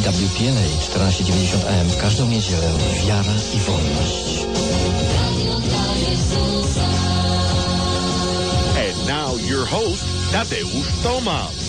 EWTN 1490 AM w każdą niedzielę. Wiara i wolność. And now your host, Tadeusz Tomasz.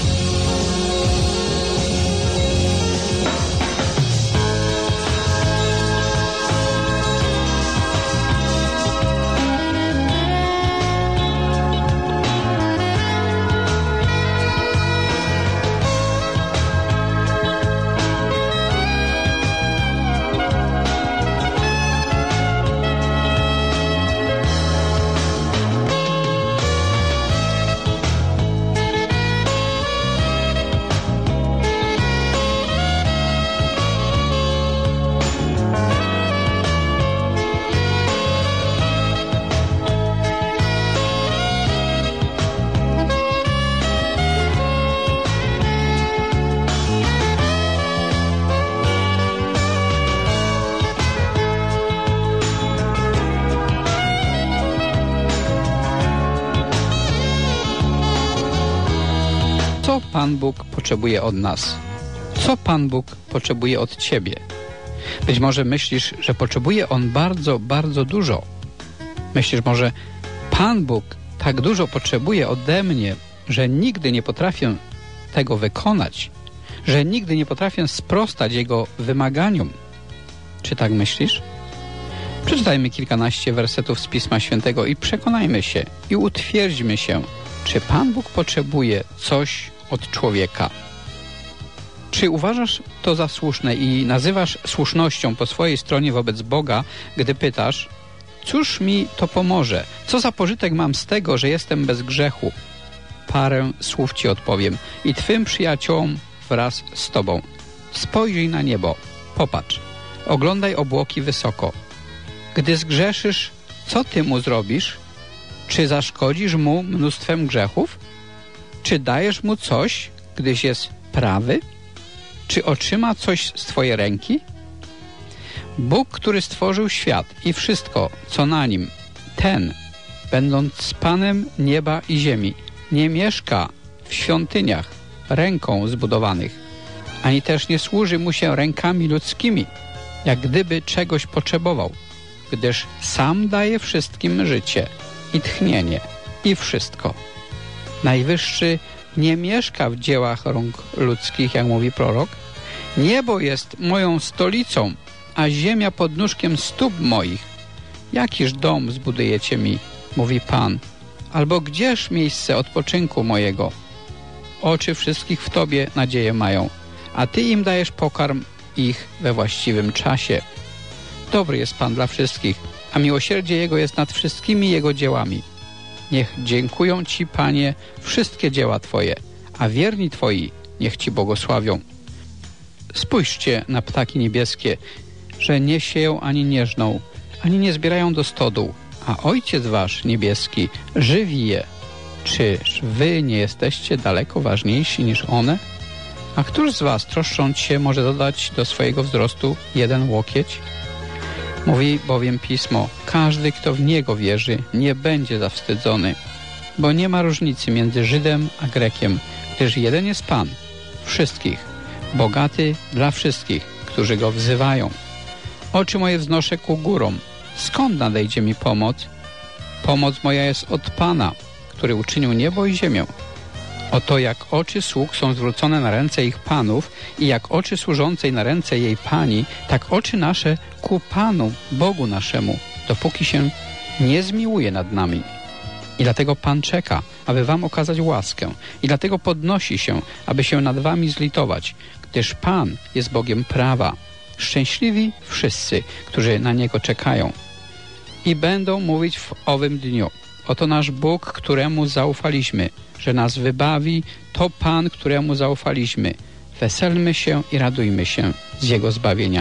Co Pan Bóg potrzebuje od nas? Co Pan Bóg potrzebuje od Ciebie? Być może myślisz, że potrzebuje On bardzo, bardzo dużo. Myślisz może, Pan Bóg tak dużo potrzebuje ode mnie, że nigdy nie potrafię tego wykonać, że nigdy nie potrafię sprostać Jego wymaganiom. Czy tak myślisz? Przeczytajmy kilkanaście wersetów z Pisma Świętego i przekonajmy się i utwierdźmy się, czy Pan Bóg potrzebuje coś od człowieka. Czy uważasz to za słuszne i nazywasz słusznością po swojej stronie wobec Boga, gdy pytasz, cóż mi to pomoże? Co za pożytek mam z tego, że jestem bez grzechu? Parę słów Ci odpowiem i Twym przyjaciołom wraz z Tobą. Spojrzyj na niebo, popatrz, oglądaj obłoki wysoko. Gdy zgrzeszysz, co Ty mu zrobisz? Czy zaszkodzisz mu mnóstwem grzechów? Czy dajesz mu coś, gdyś jest prawy? Czy otrzyma coś z Twojej ręki? Bóg, który stworzył świat i wszystko, co na nim, ten, będąc Panem nieba i ziemi, nie mieszka w świątyniach ręką zbudowanych, ani też nie służy mu się rękami ludzkimi, jak gdyby czegoś potrzebował, gdyż sam daje wszystkim życie i tchnienie i wszystko. Najwyższy nie mieszka w dziełach rąk ludzkich, jak mówi prorok. Niebo jest moją stolicą, a ziemia pod nóżkiem stóp moich. Jakiż dom zbudujecie mi, mówi Pan, albo gdzież miejsce odpoczynku mojego? Oczy wszystkich w Tobie nadzieję mają, a Ty im dajesz pokarm ich we właściwym czasie. Dobry jest Pan dla wszystkich, a miłosierdzie Jego jest nad wszystkimi Jego dziełami. Niech dziękują Ci, Panie, wszystkie dzieła Twoje, a wierni Twoi niech Ci błogosławią. Spójrzcie na ptaki niebieskie, że nie sieją ani nie żną, ani nie zbierają do stodół, a Ojciec Wasz niebieski żywi je. Czyż Wy nie jesteście daleko ważniejsi niż one? A któż z Was, troszcząc się, może dodać do swojego wzrostu 1 łokieć? Mówi bowiem Pismo, każdy, kto w Niego wierzy, nie będzie zawstydzony, bo nie ma różnicy między Żydem a Grekiem, gdyż jeden jest Pan, wszystkich, bogaty dla wszystkich, którzy Go wzywają. Oczy moje wznoszę ku górom. Skąd nadejdzie mi pomoc? Pomoc moja jest od Pana, który uczynił niebo i ziemię. Oto jak oczy sług są zwrócone na ręce ich panów i jak oczy służącej na ręce jej pani, tak oczy nasze ku Panu, Bogu naszemu, dopóki się nie zmiłuje nad nami. I dlatego Pan czeka, aby wam okazać łaskę. I dlatego podnosi się, aby się nad wami zlitować, gdyż Pan jest Bogiem prawa. Szczęśliwi wszyscy, którzy na Niego czekają. I będą mówić w owym dniu, oto nasz Bóg, któremu zaufaliśmy, że nas wybawi, to Pan, któremu zaufaliśmy. Weselmy się i radujmy się z Jego zbawienia.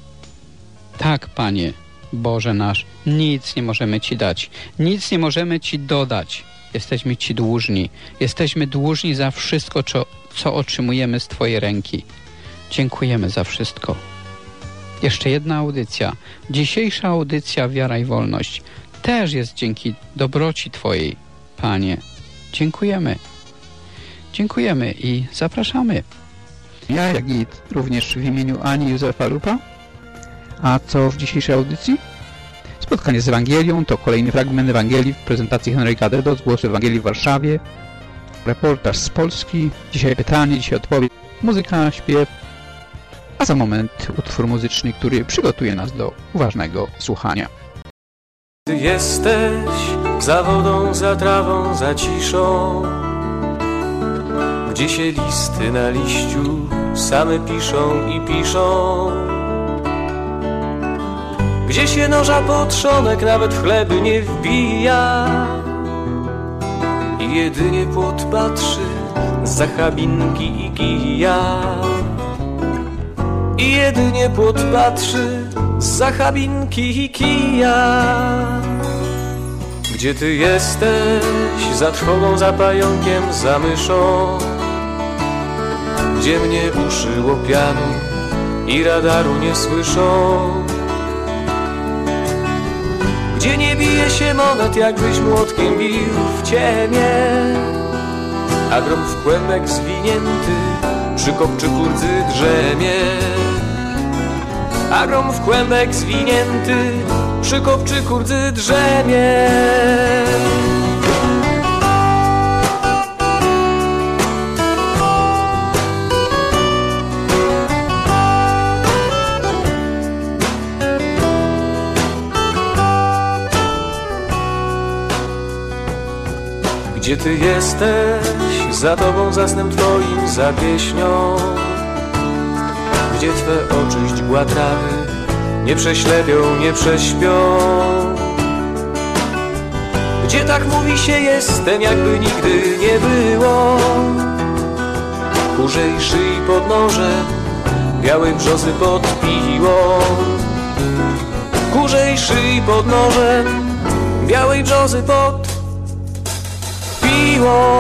Tak, Panie, Boże nasz, nic nie możemy Ci dać, nic nie możemy Ci dodać. Jesteśmy Ci dłużni. Jesteśmy dłużni za wszystko, co otrzymujemy z Twojej ręki. Dziękujemy za wszystko. Jeszcze jedna audycja. Dzisiejsza audycja Wiara i Wolność też jest dzięki dobroci Twojej, Panie. Dziękujemy. Dziękujemy i zapraszamy. Ja, jak i również w imieniu Ani Józefa Lupa. A co w dzisiejszej audycji? Spotkanie z Ewangelią to kolejny fragment Ewangelii w prezentacji Henryka Dedo z Głosu Ewangelii w Warszawie. Reportaż z Polski. Dzisiaj pytanie, dzisiaj odpowiedź. Muzyka, śpiew. A za moment utwór muzyczny, który przygotuje nas do uważnego słuchania. Ty jesteś za wodą, za trawą, za ciszą, gdzie się listy na liściu same piszą i piszą, gdzie się noża pod trzonek nawet w chleb nie wbija i jedynie płot patrzy zza chabinki i kija. I jedynie płot patrzy zza chabinki i kija. Gdzie ty jesteś, za trwogą, za pająkiem, za myszą, gdzie mnie uszy łopianu i radaru nie słyszą, gdzie nie bije się monet, jakbyś młotkiem bił w ciemię, a grom w kłębek zwinięty przy kopczyku rdzy drzemie. A grom w kłębek zwinięty przy kopczyku rdzy drzemie. Gdzie ty jesteś, za tobą, za snem twoim, za pieśnią, gdzie twe oczy źdźbła trawy nie prześlepią, nie prześpią, gdzie tak mówi się jestem, jakby nigdy nie było. Kurzej szyi pod nożem, białej brzozy pod piłą. Kurzej szyi pod nożem, białej brzozy pod piłą.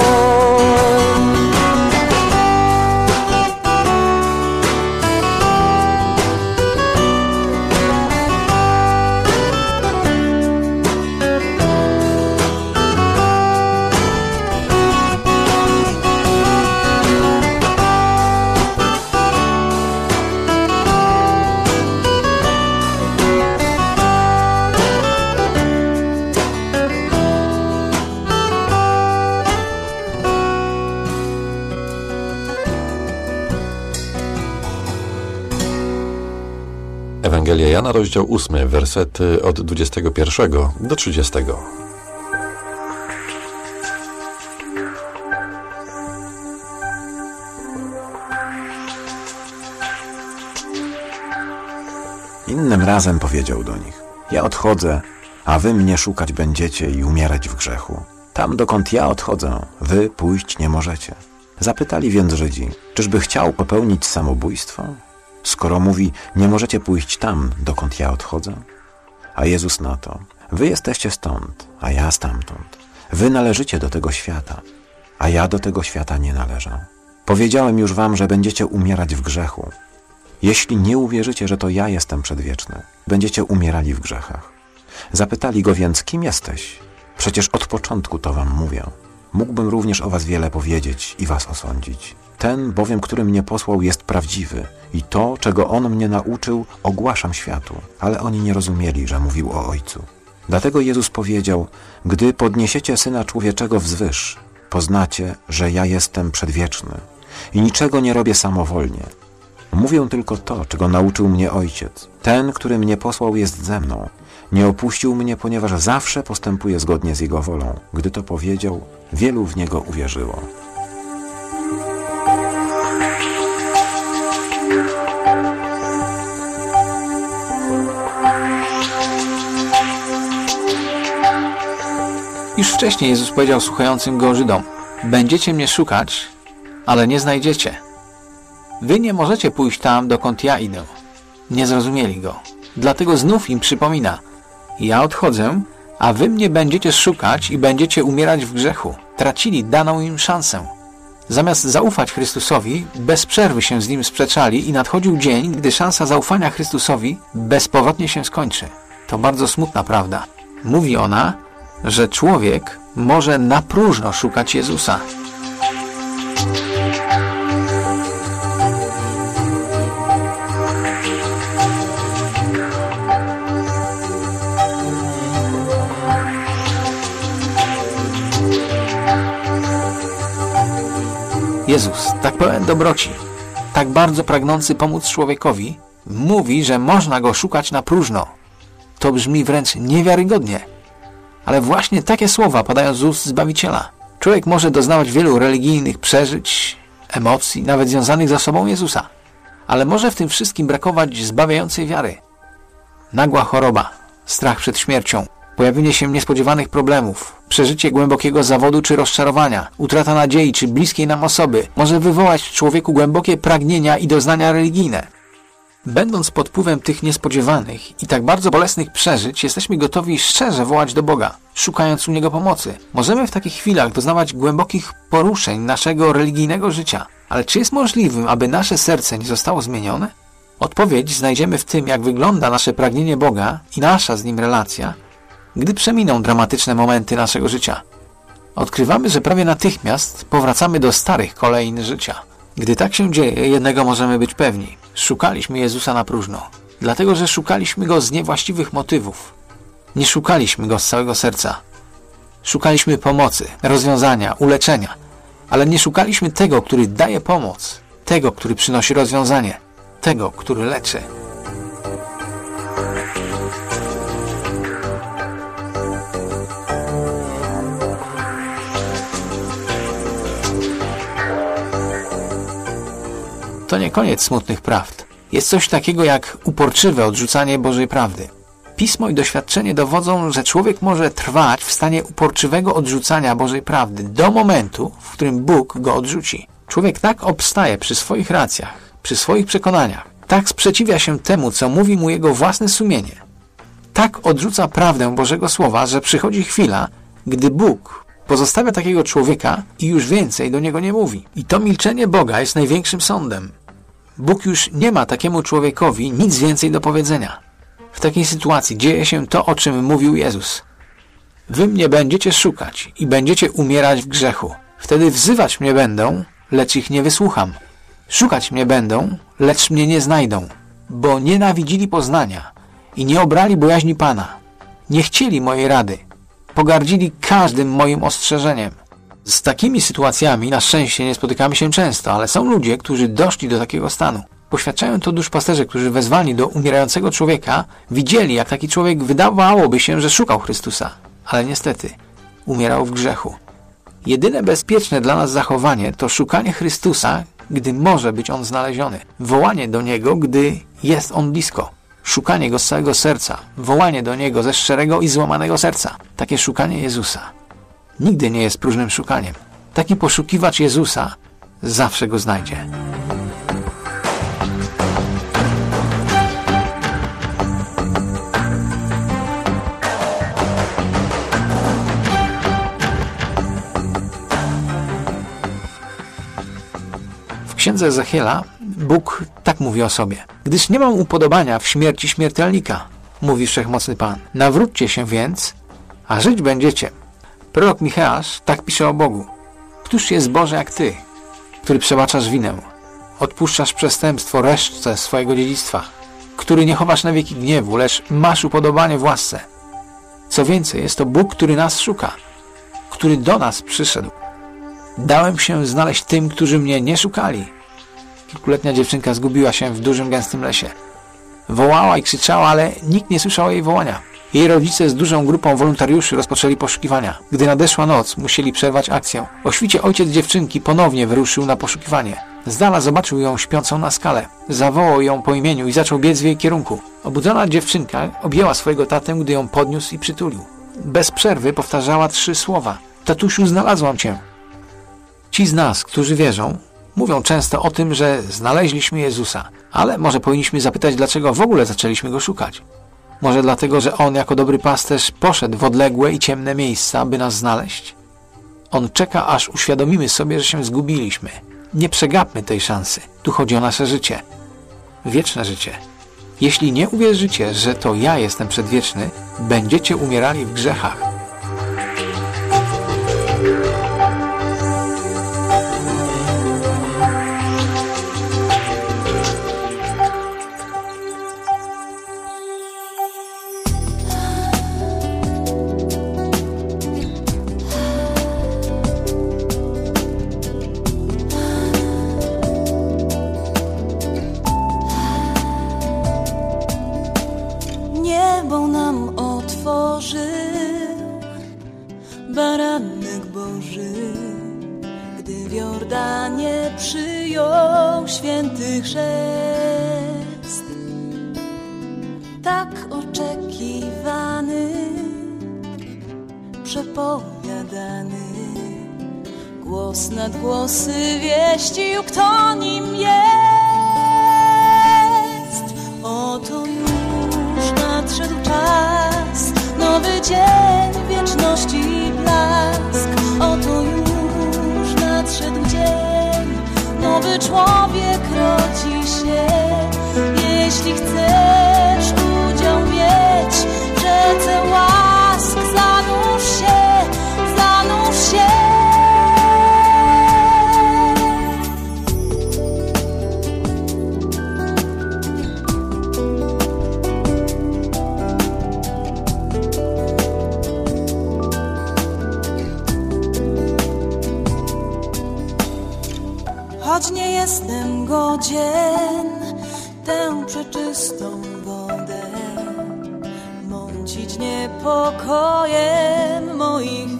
Ewangelia Jana, rozdział 8, wersety od 21 do 30. Innym razem powiedział do nich: ja odchodzę, a wy mnie szukać będziecie i umierać w grzechu. Tam, dokąd ja odchodzę, wy pójść nie możecie. Zapytali więc Żydzi: czyżby chciał popełnić samobójstwo? Skoro mówi: nie możecie pójść tam, dokąd ja odchodzę? A Jezus na to: wy jesteście stąd, a ja stamtąd. Wy należycie do tego świata, a ja do tego świata nie należę. Powiedziałem już wam, że będziecie umierać w grzechu. Jeśli nie uwierzycie, że to ja jestem przedwieczny, będziecie umierali w grzechach. Zapytali go więc: kim jesteś? Przecież od początku to wam mówię. Mógłbym również o was wiele powiedzieć i was osądzić. Ten bowiem, który mnie posłał, jest prawdziwy i to, czego on mnie nauczył, ogłaszam światu. Ale oni nie rozumieli, że mówił o Ojcu. Dlatego Jezus powiedział: gdy podniesiecie Syna Człowieczego wzwyż, poznacie, że ja jestem przedwieczny i niczego nie robię samowolnie. Mówię tylko to, czego nauczył mnie Ojciec. Ten, który mnie posłał, jest ze mną. Nie opuścił mnie, ponieważ zawsze postępuje zgodnie z Jego wolą. Gdy to powiedział, wielu w Niego uwierzyło. Już wcześniej Jezus powiedział słuchającym Go Żydom: będziecie mnie szukać, ale nie znajdziecie. Wy nie możecie pójść tam, dokąd ja idę. Nie zrozumieli Go. Dlatego znów im przypomina: ja odchodzę, a wy mnie będziecie szukać i będziecie umierać w grzechu. Tracili daną im szansę. Zamiast zaufać Chrystusowi, bez przerwy się z Nim sprzeczali i nadchodził dzień, gdy szansa zaufania Chrystusowi bezpowrotnie się skończy. To bardzo smutna prawda. Mówi ona, że człowiek może na próżno szukać Jezusa. Jezus, tak pełen dobroci, tak bardzo pragnący pomóc człowiekowi, mówi, że można go szukać na próżno. To brzmi wręcz niewiarygodnie. Ale właśnie takie słowa padają z ust Zbawiciela. Człowiek może doznawać wielu religijnych przeżyć, emocji, nawet związanych z osobą Jezusa. Ale może w tym wszystkim brakować zbawiającej wiary. Nagła choroba, strach przed śmiercią, pojawienie się niespodziewanych problemów, przeżycie głębokiego zawodu czy rozczarowania, utrata nadziei czy bliskiej nam osoby może wywołać w człowieku głębokie pragnienia i doznania religijne. Będąc pod wpływem tych niespodziewanych i tak bardzo bolesnych przeżyć, jesteśmy gotowi szczerze wołać do Boga, szukając u Niego pomocy. Możemy w takich chwilach doznawać głębokich poruszeń naszego religijnego życia. Ale czy jest możliwym, aby nasze serce nie zostało zmienione? Odpowiedź znajdziemy w tym, jak wygląda nasze pragnienie Boga i nasza z Nim relacja, gdy przeminą dramatyczne momenty naszego życia. Odkrywamy, że prawie natychmiast powracamy do starych kolejn życia. Gdy tak się dzieje, jednego możemy być pewni. Szukaliśmy Jezusa na próżno. Dlatego, że szukaliśmy Go z niewłaściwych motywów. Nie szukaliśmy Go z całego serca. Szukaliśmy pomocy, rozwiązania, uleczenia. Ale nie szukaliśmy tego, który daje pomoc. Tego, który przynosi rozwiązanie. Tego, który leczy. To nie koniec smutnych prawd. Jest coś takiego jak uporczywe odrzucanie Bożej prawdy. Pismo i doświadczenie dowodzą, że człowiek może trwać w stanie uporczywego odrzucania Bożej prawdy do momentu, w którym Bóg go odrzuci. Człowiek tak obstaje przy swoich racjach, przy swoich przekonaniach, tak sprzeciwia się temu, co mówi mu jego własne sumienie. Tak odrzuca prawdę Bożego Słowa, że przychodzi chwila, gdy Bóg pozostawia takiego człowieka i już więcej do niego nie mówi. I to milczenie Boga jest największym sądem. Bóg już nie ma takiemu człowiekowi nic więcej do powiedzenia. W takiej sytuacji dzieje się to, o czym mówił Jezus. Wy mnie będziecie szukać i będziecie umierać w grzechu. Wtedy wzywać mnie będą, lecz ich nie wysłucham. Szukać mnie będą, lecz mnie nie znajdą, bo nienawidzili poznania i nie obrali bojaźni Pana. Nie chcieli mojej rady. Pogardzili każdym moim ostrzeżeniem. Z takimi sytuacjami na szczęście nie spotykamy się często, ale są ludzie, którzy doszli do takiego stanu. Poświadczają to duszpasterze, którzy wezwani do umierającego człowieka widzieli, jak taki człowiek wydawałoby się, że szukał Chrystusa, ale niestety umierał w grzechu. Jedyne bezpieczne dla nas zachowanie to szukanie Chrystusa, gdy może być On znaleziony. Wołanie do Niego, gdy jest On blisko. Szukanie Go z całego serca. Wołanie do Niego ze szczerego i złamanego serca. Takie szukanie Jezusa nigdy nie jest próżnym szukaniem. Taki poszukiwacz Jezusa zawsze Go znajdzie. W księdze Ezechiela Bóg tak mówi o sobie. Gdyż nie mam upodobania w śmierci śmiertelnika, mówi Wszechmocny Pan. Nawróćcie się więc, a żyć będziecie. Prorok Micheasz tak pisze o Bogu. Któż jest Boże jak Ty, który przebaczasz winę, odpuszczasz przestępstwo resztce swojego dziedzictwa, który nie chowasz na wieki gniewu, lecz masz upodobanie w łasce. Co więcej, jest to Bóg, który nas szuka, który do nas przyszedł. Dałem się znaleźć tym, którzy mnie nie szukali. Kilkuletnia dziewczynka zgubiła się w dużym, gęstym lesie. Wołała i krzyczała, ale nikt nie słyszał jej wołania. Jej rodzice z dużą grupą wolontariuszy rozpoczęli poszukiwania. Gdy nadeszła noc, musieli przerwać akcję. O świcie ojciec dziewczynki ponownie wyruszył na poszukiwanie. Z dala zobaczył ją śpiącą na skale. Zawołał ją po imieniu i zaczął biec w jej kierunku. Obudzona dziewczynka objęła swojego tatę, gdy ją podniósł i przytulił. Bez przerwy powtarzała 3 słowa. Tatusiu, znalazłam cię. Ci z nas, którzy wierzą, mówią często o tym, że znaleźliśmy Jezusa. Ale może powinniśmy zapytać, dlaczego w ogóle zaczęliśmy Go szukać. Może dlatego, że On jako dobry pasterz poszedł w odległe i ciemne miejsca, by nas znaleźć? On czeka, aż uświadomimy sobie, że się zgubiliśmy. Nie przegapmy tej szansy. Tu chodzi o nasze życie. Wieczne życie. Jeśli nie uwierzycie, że to ja jestem przedwieczny, będziecie umierali w grzechach. Jordanie przyjął święty chrzest, tak oczekiwany, przepowiadany. Głos nad głosy wieścił, kto nim jest. Oto już nadszedł czas, nowy dzień wieczności i blask. Oto już nadszedł dzień, nowy człowiek rodzi się. Jeśli chcesz udział mieć w rzece łask, zanurz się, zanurz się. Choć nie jestem godzien tę przeczystą wodę mącić niepokojem moich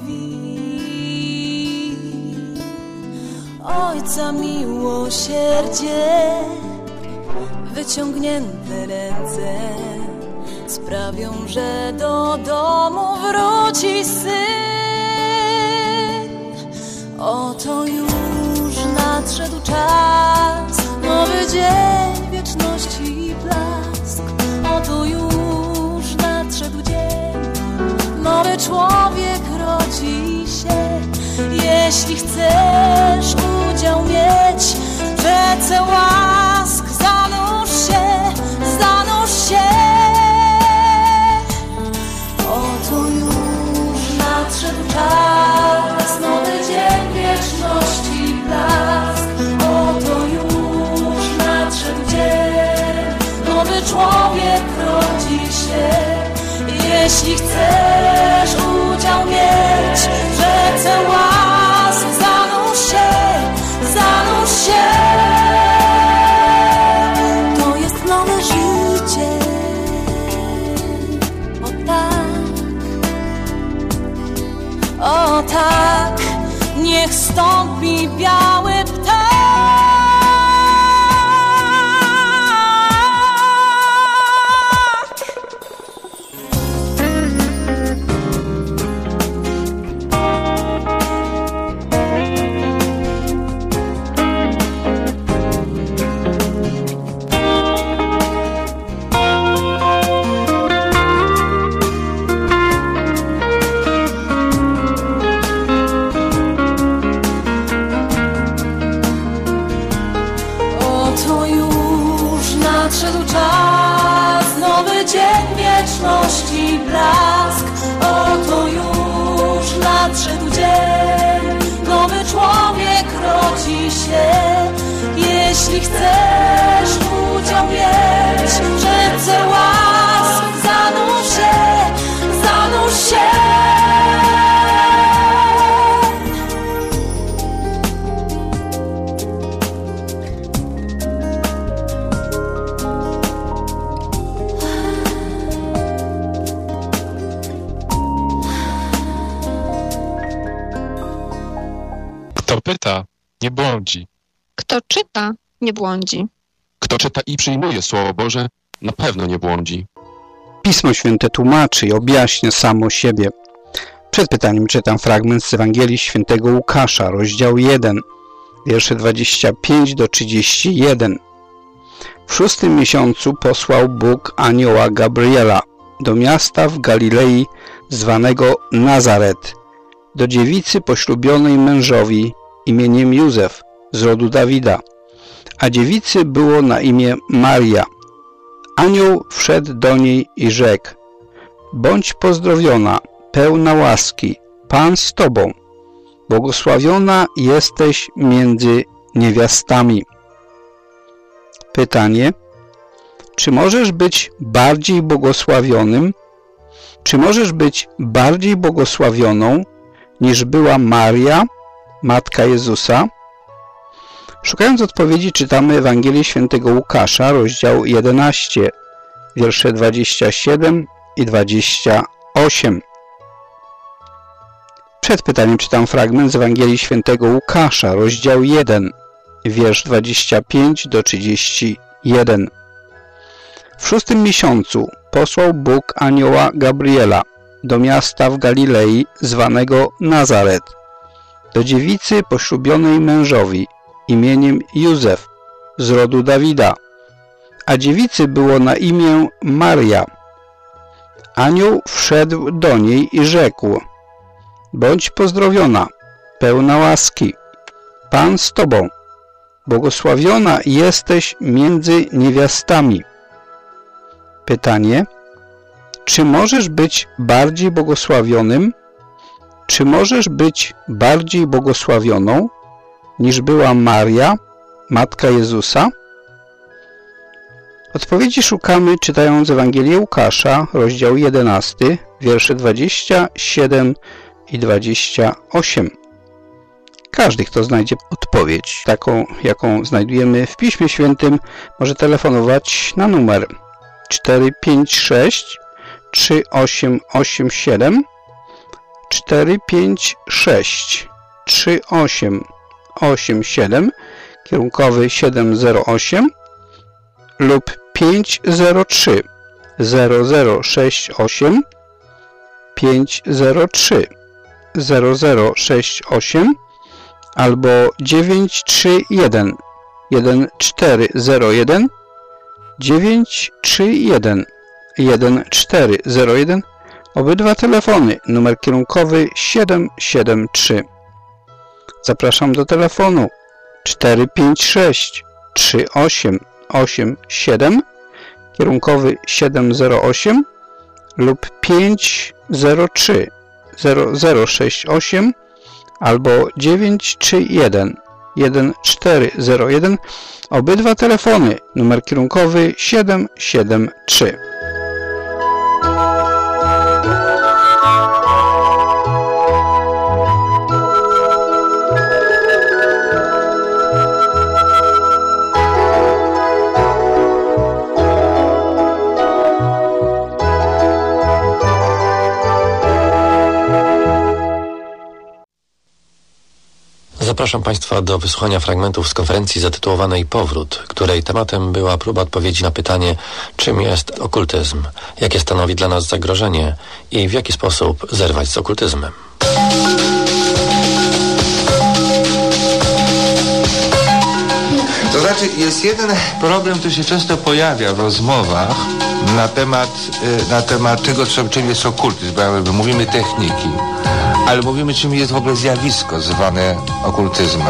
win, Ojca miłosierdzie, wyciągnięte ręce sprawią, że do domu wróci syn. Oto już nadszedł czas, nowy dzień wieczności i blask. Oto już nadszedł dzień, nowy człowiek rodzi się. Jeśli chcesz udział mieć w rzece łask, zanurz się, zanurz się. Oto już nadszedł czas, nowy dzień wieczności i blask. Oto już nadszedł dzień, nowy człowiek rodzi się. Jeśli chcesz udział mieć w rzece łask, zanurz się, zanurz się. To jest nowe życie. O tak, o tak, niech stąpi biały ptak. Nadszedł czas, nowy dzień wieczności i blask. Oto już nadszedł dzień, nowy człowiek rodzi się. Jeśli chcesz udział mieć w rzece łask, zanurz się, zanurz się. Kto pyta, nie błądzi. Kto czyta, nie błądzi. Kto czyta i przyjmuje Słowo Boże, na pewno nie błądzi. Pismo Święte tłumaczy i objaśnia samo siebie. Przed pytaniem czytam fragment z Ewangelii Świętego Łukasza, rozdział 1, wiersze 25 do 31. W 6. miesiącu posłał Bóg anioła Gabriela do miasta w Galilei zwanego Nazaret, do dziewicy poślubionej mężowi imieniem Józef z rodu Dawida, a dziewicy było na imię Maria. Anioł wszedł do niej i rzekł: bądź pozdrowiona, pełna łaski, Pan z tobą, błogosławiona jesteś między niewiastami. Pytanie: czy możesz być bardziej błogosławionym? Czy możesz być bardziej błogosławioną niż była Maria, matka Jezusa? Szukając odpowiedzi, czytamy Ewangelię Świętego Łukasza, rozdział 11, wiersze 27 i 28. Przed pytaniem czytam fragment z Ewangelii Świętego Łukasza, rozdział 1, wiersz 25 do 31. W 6. miesiącu posłał Bóg anioła Gabriela do miasta w Galilei zwanego Nazaret, do dziewicy poślubionej mężowi imieniem Józef z rodu Dawida, a dziewicy było na imię Maria. Anioł wszedł do niej i rzekł: bądź pozdrowiona, pełna łaski, Pan z tobą, błogosławiona jesteś między niewiastami. Pytanie: czy możesz być bardziej błogosławionym? Czy możesz być bardziej błogosławioną niż była Maria, Matka Jezusa? Odpowiedzi szukamy czytając Ewangelię Łukasza, rozdział 11, wiersze 27 i 28. Każdy, kto znajdzie odpowiedź, taką jaką znajdujemy w Piśmie Świętym, może telefonować na numer 456 3887 456 3887 kierunkowy 708 lub 503 0068 503 0068 albo 931 1401 931 1401. Obydwa telefony, numer kierunkowy 773. Zapraszam do telefonu 456 3887 kierunkowy 708 lub 503 0068 albo 931 1401. Obydwa telefony, numer kierunkowy 773. Zapraszam Państwa do wysłuchania fragmentów z konferencji zatytułowanej Powrót, której tematem była próba odpowiedzi na pytanie, czym jest okultyzm, jakie stanowi dla nas zagrożenie i w jaki sposób zerwać z okultyzmem. To znaczy, jest jeden problem, który się często pojawia w rozmowach na temat tego, czym jest okultyzm. Bo mówimy techniki, ale mówimy, czym jest w ogóle zjawisko zwane okultyzmem.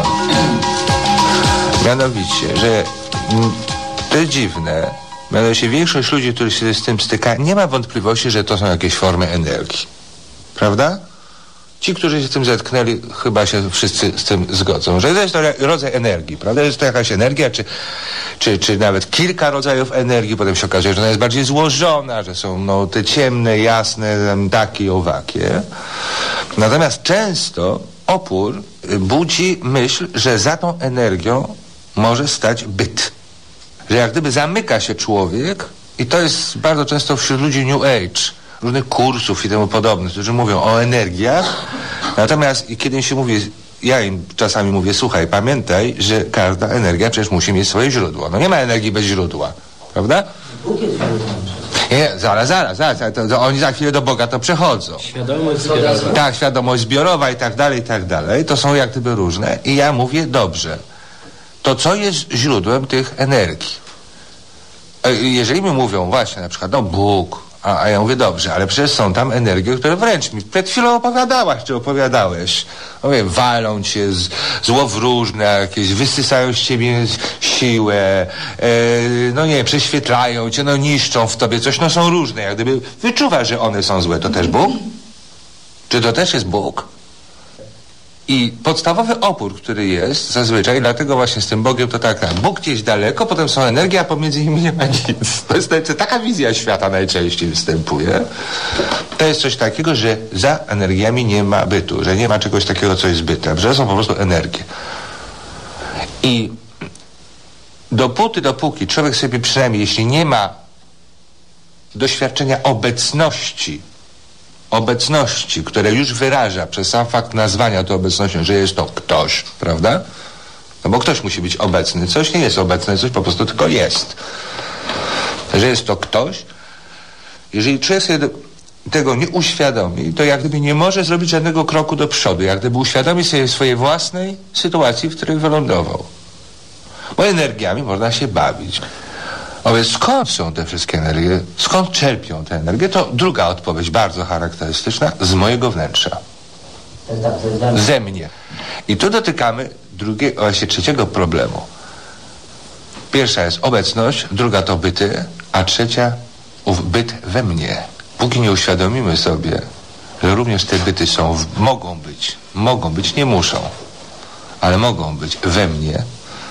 Mianowicie, że to jest dziwne, mianowicie większość ludzi, którzy się z tym styka, nie ma wątpliwości, że to są jakieś formy energii. Prawda? Ci, którzy się z tym zetknęli, chyba się wszyscy z tym zgodzą, że to jest to rodzaj energii, prawda? Jest to jakaś energia, czy nawet kilka rodzajów energii, potem się okazuje, że ona jest bardziej złożona, że są te ciemne, jasne, takie, owakie. Natomiast często opór budzi myśl, że za tą energią może stać byt. Że jak gdyby zamyka się człowiek, i to jest bardzo często wśród ludzi New Age, różnych kursów i temu podobnych, którzy mówią o energiach. Natomiast kiedy się mówi, ja im czasami mówię, słuchaj, pamiętaj, że każda energia przecież musi mieć swoje źródło. No nie ma energii bez źródła, prawda? Bóg jest źródłem. Nie, zaraz. To oni za chwilę do Boga to przechodzą. Świadomość zbiorowa. Tak, świadomość zbiorowa i tak dalej. To są jak gdyby różne. I ja mówię, dobrze, to co jest źródłem tych energii? Jeżeli mi mówią właśnie na przykład, Bóg, a ja mówię, dobrze, ale przecież są tam energie, które wręcz mi przed chwilą opowiadałaś, czy opowiadałeś. Mówię, walą cię, złowróżne jakieś, wysysają z ciebie siłę, prześwietlają cię, niszczą w tobie coś, są różne, jak gdyby wyczuwasz, że one są złe. To też Bóg? Czy to też jest Bóg? I podstawowy opór, który jest zazwyczaj, dlatego właśnie z tym Bogiem to tak, Bóg gdzieś daleko, potem są energie, a pomiędzy nimi nie ma nic. To jest taka wizja świata najczęściej występuje. To jest coś takiego, że za energiami nie ma bytu, że nie ma czegoś takiego, co jest bytem, że są po prostu energie. I dopóki człowiek sobie przynajmniej, jeśli nie ma doświadczenia obecności obecności, które już wyraża przez sam fakt nazwania to obecnością, że jest to ktoś, prawda? No bo ktoś musi być obecny. Coś nie jest obecne, coś po prostu tylko jest. Że jest to ktoś. Jeżeli człowiek sobie tego nie uświadomi, to jak gdyby nie może zrobić żadnego kroku do przodu. Jak gdyby uświadomi sobie swojej własnej sytuacji, w której wylądował. Bo energiami można się bawić. A więc skąd są te wszystkie energie? Skąd czerpią te energie? To druga odpowiedź, bardzo charakterystyczna, z mojego wnętrza. Ze mnie. I tu dotykamy trzeciego problemu. Pierwsza jest obecność, druga to byty, a trzecia ów byt we mnie. Póki nie uświadomimy sobie, że również te byty mogą być, nie muszą, ale mogą być we mnie,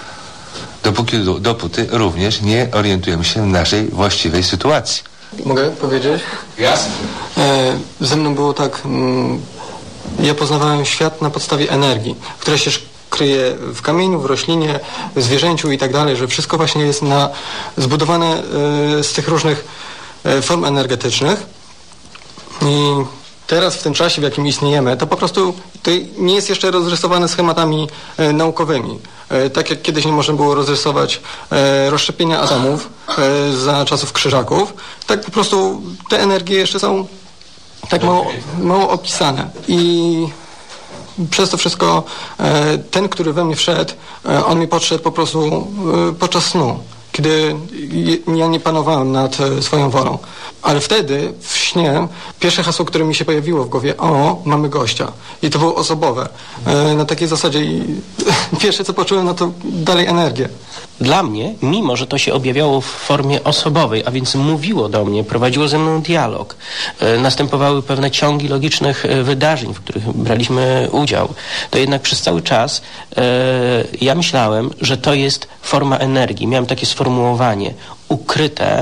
dopóty również nie orientujemy się w naszej właściwej sytuacji. Mogę powiedzieć? Jasne. Ze mną było tak, ja poznawałem świat na podstawie energii, która się kryje w kamieniu, w roślinie, w zwierzęciu i tak dalej, że wszystko właśnie jest zbudowane z tych różnych form energetycznych. I teraz w tym czasie, w jakim istniejemy, to po prostu to nie jest jeszcze rozrysowane schematami naukowymi. Tak jak kiedyś nie można było rozrysować rozszczepienia atomów za czasów krzyżaków, tak po prostu te energie jeszcze są tak mało opisane. I przez to wszystko ten, który we mnie wszedł, on mi podszedł po prostu podczas snu, kiedy ja nie panowałem nad swoją wolą. Ale wtedy w śnie pierwsze hasło, które mi się pojawiło w głowie, mamy gościa. I to było osobowe. Na takiej zasadzie i pierwsze co poczułem, no to dalej energię. Dla mnie, mimo że to się objawiało w formie osobowej, a więc mówiło do mnie, prowadziło ze mną dialog, następowały pewne ciągi logicznych wydarzeń, w których braliśmy udział, to jednak przez cały czas ja myślałem, że to jest forma energii. Miałem takie sformułowanie, ukryte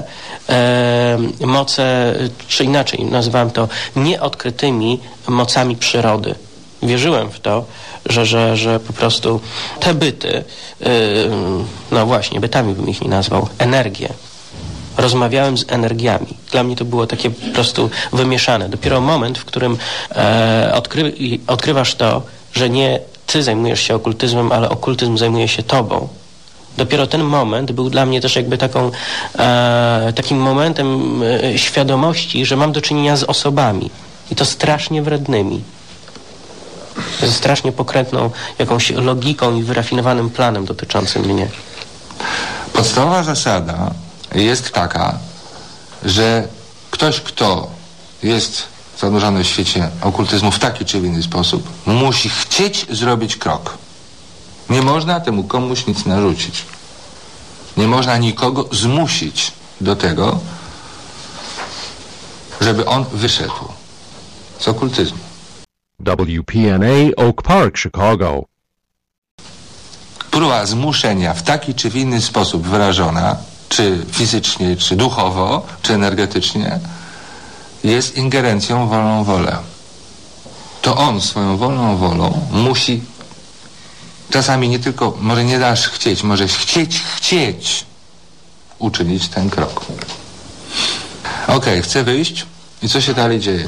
moce, czy inaczej nazywałem to nieodkrytymi mocami przyrody. Wierzyłem w to, że po prostu te byty, no właśnie, bytami bym ich nie nazwał, energie. Rozmawiałem z energiami. Dla mnie to było takie po prostu wymieszane. Dopiero moment, w którym odkrywasz to, że nie ty zajmujesz się okultyzmem, ale okultyzm zajmuje się tobą. Dopiero ten moment był dla mnie też jakby takim momentem świadomości, że mam do czynienia z osobami. I to strasznie wrednymi. Ze strasznie pokrętną jakąś logiką i wyrafinowanym planem dotyczącym mnie. Podstawowa zasada jest taka, że ktoś, kto jest zanurzony w świecie okultyzmu w taki czy w inny sposób, musi chcieć zrobić krok. Nie można temu komuś nic narzucić. Nie można nikogo zmusić do tego, żeby on wyszedł z okultyzmu. WPNA Oak Park, Chicago. Próba zmuszenia w taki czy w inny sposób wyrażona, czy fizycznie, czy duchowo, czy energetycznie, jest ingerencją w wolną wolę. To on swoją wolną wolą musi, czasami nie tylko, może nie dasz chcieć, możesz chcieć uczynić ten krok. Okej, chcę wyjść i co się dalej dzieje?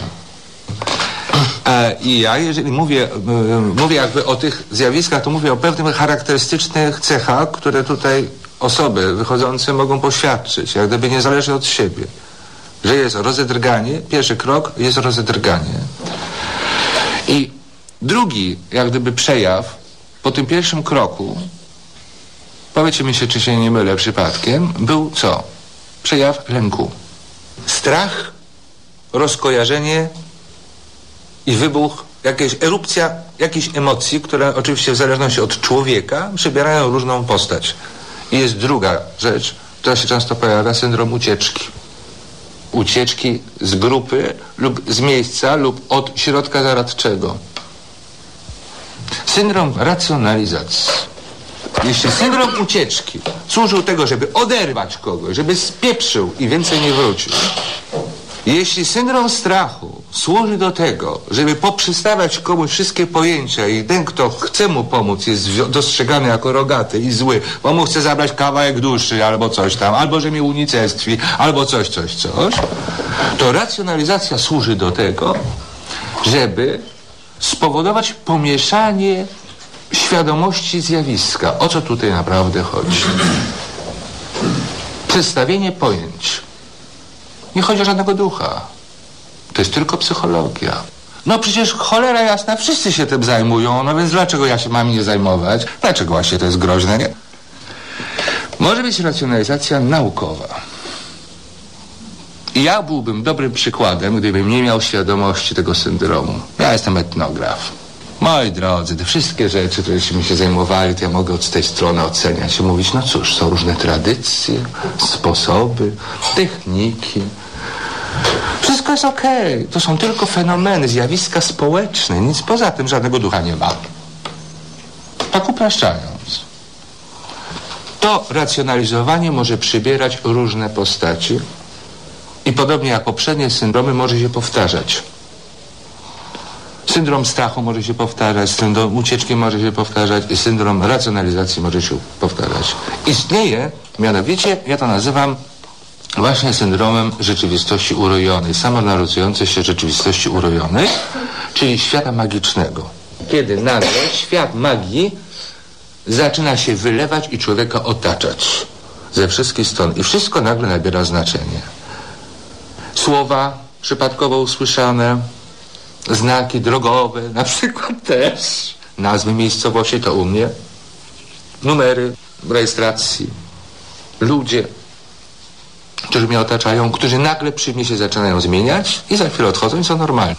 I ja, jeżeli mówię jakby o tych zjawiskach, to mówię o pewnych charakterystycznych cechach, które tutaj osoby wychodzące mogą poświadczyć, jak gdyby niezależnie od siebie. Że jest rozedrganie, pierwszy krok jest rozedrganie. I drugi, jak gdyby przejaw po tym pierwszym kroku, powiedzcie mi się, czy się nie mylę przypadkiem, był co? Przejaw lęku. Strach, rozkojarzenie i wybuch, erupcja jakiejś emocji, które oczywiście w zależności od człowieka przybierają różną postać. I jest druga rzecz, która się często pojawia, syndrom ucieczki. Ucieczki z grupy lub z miejsca lub od środka zaradczego. Syndrom racjonalizacji. Jeśli syndrom ucieczki służył tego, żeby oderwać kogoś, żeby spieprzył i więcej nie wrócił. Jeśli syndrom strachu służy do tego, żeby poprzestawiać komuś wszystkie pojęcia i ten, kto chce mu pomóc, jest dostrzegany jako rogaty i zły, bo mu chce zabrać kawałek duszy albo coś tam, albo że mnie unicestwi, albo coś, to racjonalizacja służy do tego, żeby spowodować pomieszanie świadomości zjawiska. O co tutaj naprawdę chodzi? Przedstawienie pojęć. Nie chodzi o żadnego ducha. To jest tylko psychologia. No przecież cholera jasna, wszyscy się tym zajmują, no więc dlaczego ja się mam nie zajmować? Dlaczego właśnie to jest groźne, nie? Może być racjonalizacja naukowa. I ja byłbym dobrym przykładem, gdybym nie miał świadomości tego syndromu. Ja jestem etnograf. Moi drodzy, te wszystkie rzeczy, którymi się zajmowali, to ja mogę od tej strony oceniać i mówić, no cóż, są różne tradycje, sposoby, techniki. Wszystko jest okej. To są tylko fenomeny, zjawiska społeczne. Nic poza tym, żadnego ducha nie ma. Tak upraszczając. To racjonalizowanie może przybierać różne postaci i podobnie jak poprzednie syndromy może się powtarzać. Syndrom strachu może się powtarzać, syndrom ucieczki może się powtarzać i syndrom racjonalizacji może się powtarzać. Istnieje, mianowicie, ja to nazywam właśnie syndromem rzeczywistości urojonej, samonarudzającej się rzeczywistości urojonej, czyli świata magicznego. Kiedy nagle świat magii zaczyna się wylewać i człowieka otaczać ze wszystkich stron i wszystko nagle nabiera znaczenie. Słowa przypadkowo usłyszane, znaki drogowe, na przykład też nazwy miejscowości, to u mnie, numery rejestracji, ludzie, którzy mnie otaczają, którzy nagle przy mnie się zaczynają zmieniać i za chwilę odchodzą i są normalni.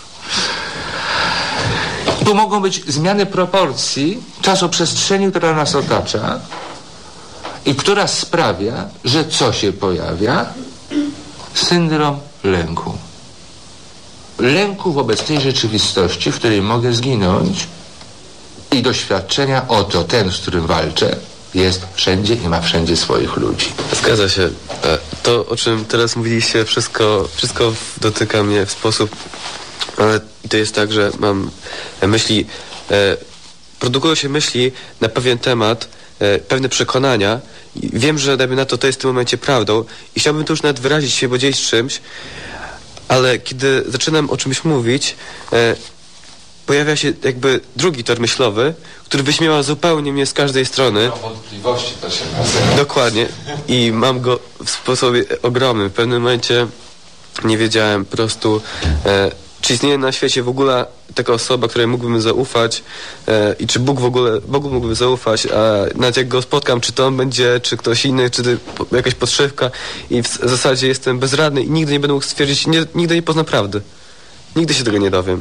Tu mogą być zmiany proporcji czasoprzestrzeni, która nas otacza i która sprawia, że co się pojawia? Syndrom lęku. Lęku wobec tej rzeczywistości, w której mogę zginąć i doświadczenia, oto ten, z którym walczę, jest wszędzie i ma wszędzie swoich ludzi. Zgadza się. To, o czym teraz mówiliście, wszystko dotyka mnie w sposób... Ale to jest tak, że mam myśli... produkują się myśli na pewien temat, pewne przekonania. I wiem, że dajmy na to jest w tym momencie prawdą i chciałbym to już nawet wyrazić się, podzielić czymś, ale kiedy zaczynam o czymś mówić, pojawia się jakby drugi tor myślowy, który wyśmiewa zupełnie mnie z każdej strony. Wątpliwości to się nazywa. Dokładnie. I mam go w sposobie ogromnym. W pewnym momencie nie wiedziałem po prostu, czy istnieje na świecie w ogóle taka osoba, której mógłbym zaufać i czy Bogu mógłbym zaufać, a nawet jak go spotkam, czy to on będzie, czy ktoś inny, czy jakaś podszewka i w zasadzie jestem bezradny i nigdy nie będę mógł stwierdzić, nigdy nie poznam prawdy. Nigdy się tego nie dowiem.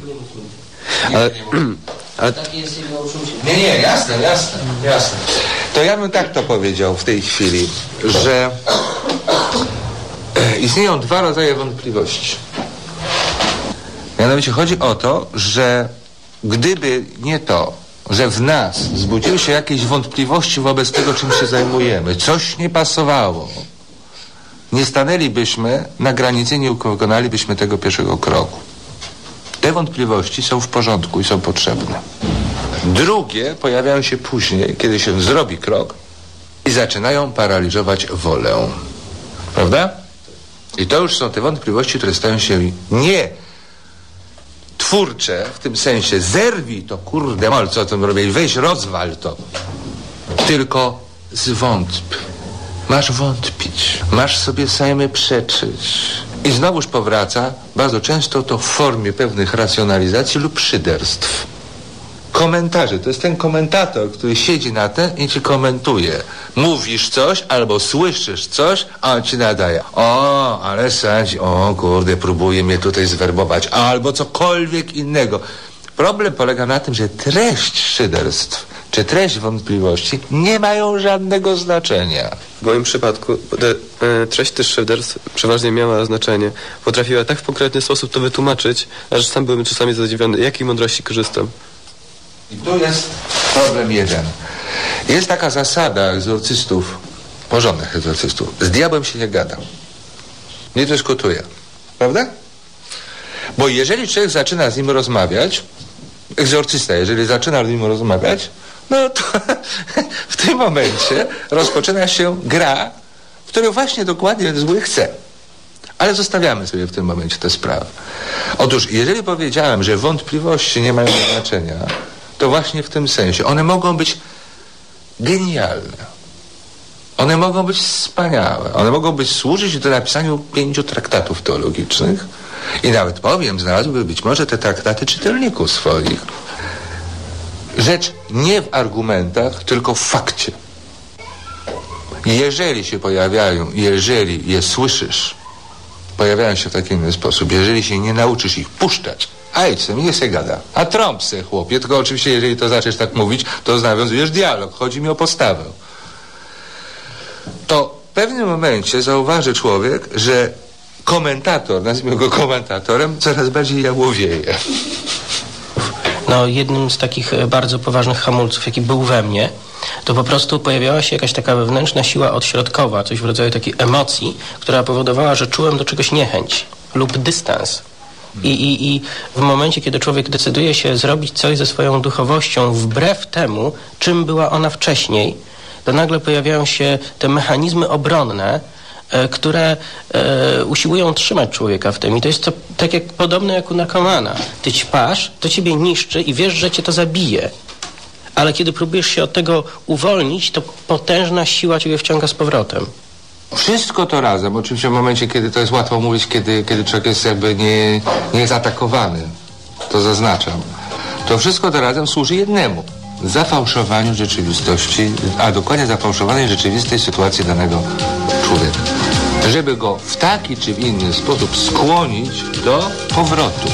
Ale... Nie, jasne. To ja bym tak to powiedział w tej chwili, że istnieją dwa rodzaje wątpliwości. Mianowicie chodzi o to, że gdyby nie to, że w nas wzbudziły się jakieś wątpliwości wobec tego, czym się zajmujemy, coś nie pasowało, nie stanęlibyśmy na granicy, nie wykonalibyśmy tego pierwszego kroku. Te wątpliwości są w porządku i są potrzebne. Drugie pojawiają się później, kiedy się zrobi krok i zaczynają paraliżować wolę. Prawda? I to już są te wątpliwości, które stają się nie twórcze, w tym sensie zerwij to, kurde mol, co tam robię, weź rozwal to. Tylko zwątp. Masz wątpić. Masz sobie samemu przeczyć. I znowuż powraca bardzo często to w formie pewnych racjonalizacji lub szyderstw. Komentarzy. To jest ten komentator, który siedzi na ten i ci komentuje. Mówisz coś albo słyszysz coś, a on ci nadaje. O, ale sadzi, o kurde, próbuje mnie tutaj zwerbować. Albo cokolwiek innego. Problem polega na tym, że treść szyderstw czy treść wątpliwości nie mają żadnego znaczenia. W moim przypadku treść tych szyderstw przeważnie miała znaczenie. Potrafiła tak w konkretny sposób to wytłumaczyć, aż sam byłem czasami zadziwiony, jakiej mądrości korzystam. I tu jest problem jeden. Jest taka zasada egzorcystów, porządnych egzorcystów. Z diabłem się nie gada. Nie dyskutuje. Prawda? Bo jeżeli człowiek zaczyna z nim rozmawiać, egzorcysta, jeżeli zaczyna z nim rozmawiać, no to w tym momencie rozpoczyna się gra, w której właśnie dokładnie zły chce. Ale zostawiamy sobie w tym momencie tę sprawę. Otóż, jeżeli powiedziałem, że wątpliwości nie mają znaczenia, to właśnie w tym sensie. One mogą być genialne. One mogą być wspaniałe. One mogą służyć do napisania 5 traktatów teologicznych i nawet powiem, znalazłyby być może te traktaty czytelników swoich. Rzecz nie w argumentach, tylko w fakcie. Jeżeli się pojawiają, jeżeli je słyszysz, pojawiają się w taki inny sposób, jeżeli się nie nauczysz ich puszczać, a idź se, nie se gada, a trąb se, chłopie, tylko oczywiście jeżeli to zaczniesz tak mówić, to nawiązujesz dialog, chodzi mi o postawę. To w pewnym momencie zauważy człowiek, że komentator, nazwijmy go komentatorem, coraz bardziej jałowieje. No, jednym z takich bardzo poważnych hamulców, jaki był we mnie, to po prostu pojawiała się jakaś taka wewnętrzna siła odśrodkowa, coś w rodzaju takiej emocji, która powodowała, że czułem do czegoś niechęć lub dystans. I w momencie, kiedy człowiek decyduje się zrobić coś ze swoją duchowością wbrew temu, czym była ona wcześniej, to nagle pojawiają się te mechanizmy obronne, które usiłują trzymać człowieka w tym. I to jest tak jak podobne jak u narkomana. Ty ćpasz, to ciebie niszczy i wiesz, że cię to zabije. Ale kiedy próbujesz się od tego uwolnić, to potężna siła ciebie wciąga z powrotem. Wszystko to razem, oczywiście w momencie, kiedy to jest łatwo mówić, kiedy człowiek jest jakby nie jest atakowany, to zaznaczam. To wszystko to razem służy jednemu. Zafałszowaniu rzeczywistości, a dokładnie zafałszowanej rzeczywistej sytuacji danego człowieka. Żeby go w taki czy w inny sposób skłonić do powrotu.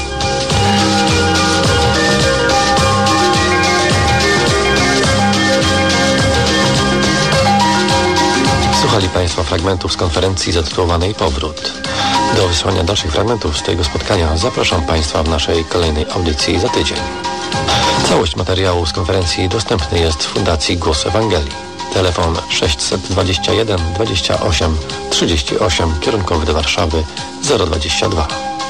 Słuchali Państwo fragmentów z konferencji zatytułowanej Powrót. Do wysłania dalszych fragmentów z tego spotkania zapraszam Państwa w naszej kolejnej audycji za tydzień. Całość materiału z konferencji dostępny jest w Fundacji Głos Ewangelii. Telefon 621 28 38, kierunkowy do Warszawy 022.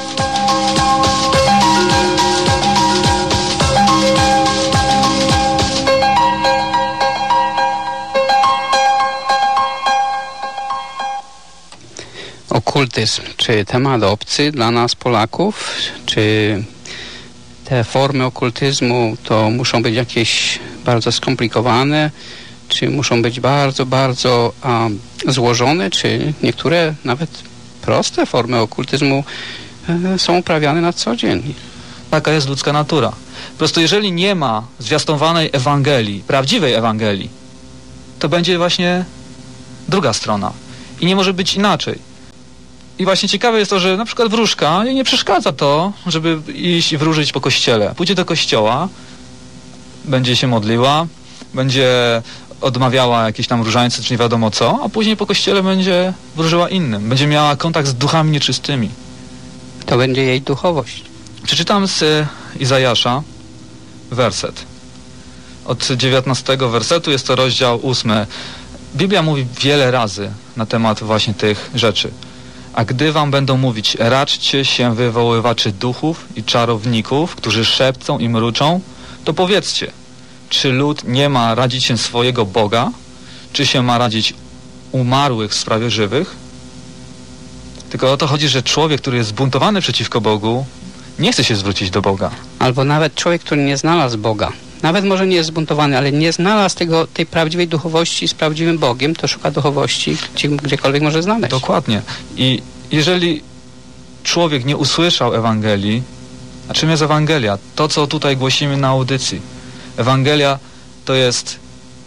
Okultyzm. Czy temat obcy dla nas Polaków? Czy te formy okultyzmu to muszą być jakieś bardzo skomplikowane? Czy muszą być bardzo, bardzo złożone? Czy niektóre nawet proste formy okultyzmu są uprawiane na co dzień? Taka jest ludzka natura. Po prostu jeżeli nie ma zwiastowanej Ewangelii, prawdziwej Ewangelii, to będzie właśnie druga strona. I nie może być inaczej. I właśnie ciekawe jest to, że na przykład wróżka nie przeszkadza to, żeby iść i wróżyć po kościele. Pójdzie do kościoła, będzie się modliła, będzie odmawiała jakieś tam różańce, czy nie wiadomo co, a później po kościele będzie wróżyła innym. Będzie miała kontakt z duchami nieczystymi. To będzie jej duchowość. Przeczytam z Izajasza werset. Od 19 wersetu jest to rozdział 8. Biblia mówi wiele razy na temat właśnie tych rzeczy. A gdy wam będą mówić, raczcie się wywoływaczy duchów i czarowników, którzy szepcą i mruczą, to powiedzcie, czy lud nie ma radzić się swojego Boga, czy się ma radzić umarłych w sprawie żywych? Tylko o to chodzi, że człowiek, który jest zbuntowany przeciwko Bogu, nie chce się zwrócić do Boga. Albo nawet człowiek, który nie znalazł Boga. Nawet może nie jest zbuntowany, ale nie znalazł tej prawdziwej duchowości z prawdziwym Bogiem, to szuka duchowości gdziekolwiek może znaleźć. Dokładnie. I jeżeli człowiek nie usłyszał Ewangelii, a czym jest Ewangelia? To, co tutaj głosimy na audycji. Ewangelia to jest,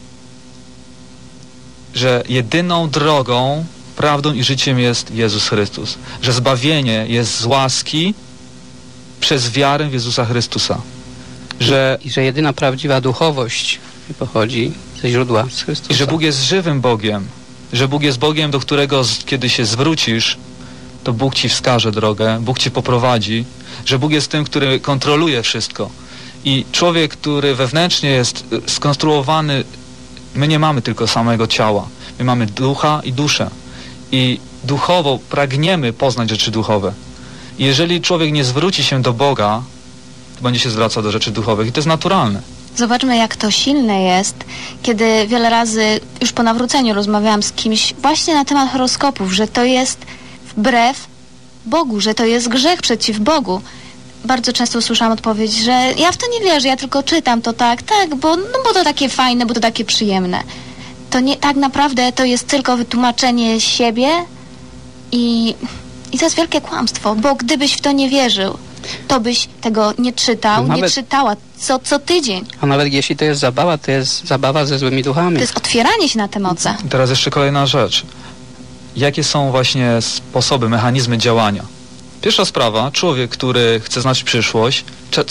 że jedyną drogą, prawdą i życiem jest Jezus Chrystus. Że zbawienie jest z łaski przez wiarę w Jezusa Chrystusa. I że jedyna prawdziwa duchowość pochodzi ze źródła z Chrystusa. I że Bóg jest żywym Bogiem. Że Bóg jest Bogiem, do którego kiedy się zwrócisz, to Bóg ci wskaże drogę, Bóg ci poprowadzi. Że Bóg jest tym, który kontroluje wszystko. I człowiek, który wewnętrznie jest skonstruowany, my nie mamy tylko samego ciała. My mamy ducha i duszę. I duchowo pragniemy poznać rzeczy duchowe. I jeżeli człowiek nie zwróci się do Boga, to będzie się zwracał do rzeczy duchowych i to jest naturalne. Zobaczmy, jak to silne jest, kiedy wiele razy już po nawróceniu rozmawiałam z kimś właśnie na temat horoskopów, że to jest wbrew Bogu, że to jest grzech przeciw Bogu. Bardzo często usłyszałam odpowiedź, że ja w to nie wierzę, ja tylko czytam to tak, bo to takie fajne, bo to takie przyjemne. To nie, tak naprawdę to jest tylko wytłumaczenie siebie i to jest wielkie kłamstwo, bo gdybyś w to nie wierzył, to byś tego nie czytał, nie czytała co tydzień. A nawet jeśli to jest zabawa ze złymi duchami. To jest otwieranie się na te moce. Teraz jeszcze kolejna rzecz. Jakie są właśnie sposoby, mechanizmy działania? Pierwsza sprawa, człowiek, który chce znać przyszłość,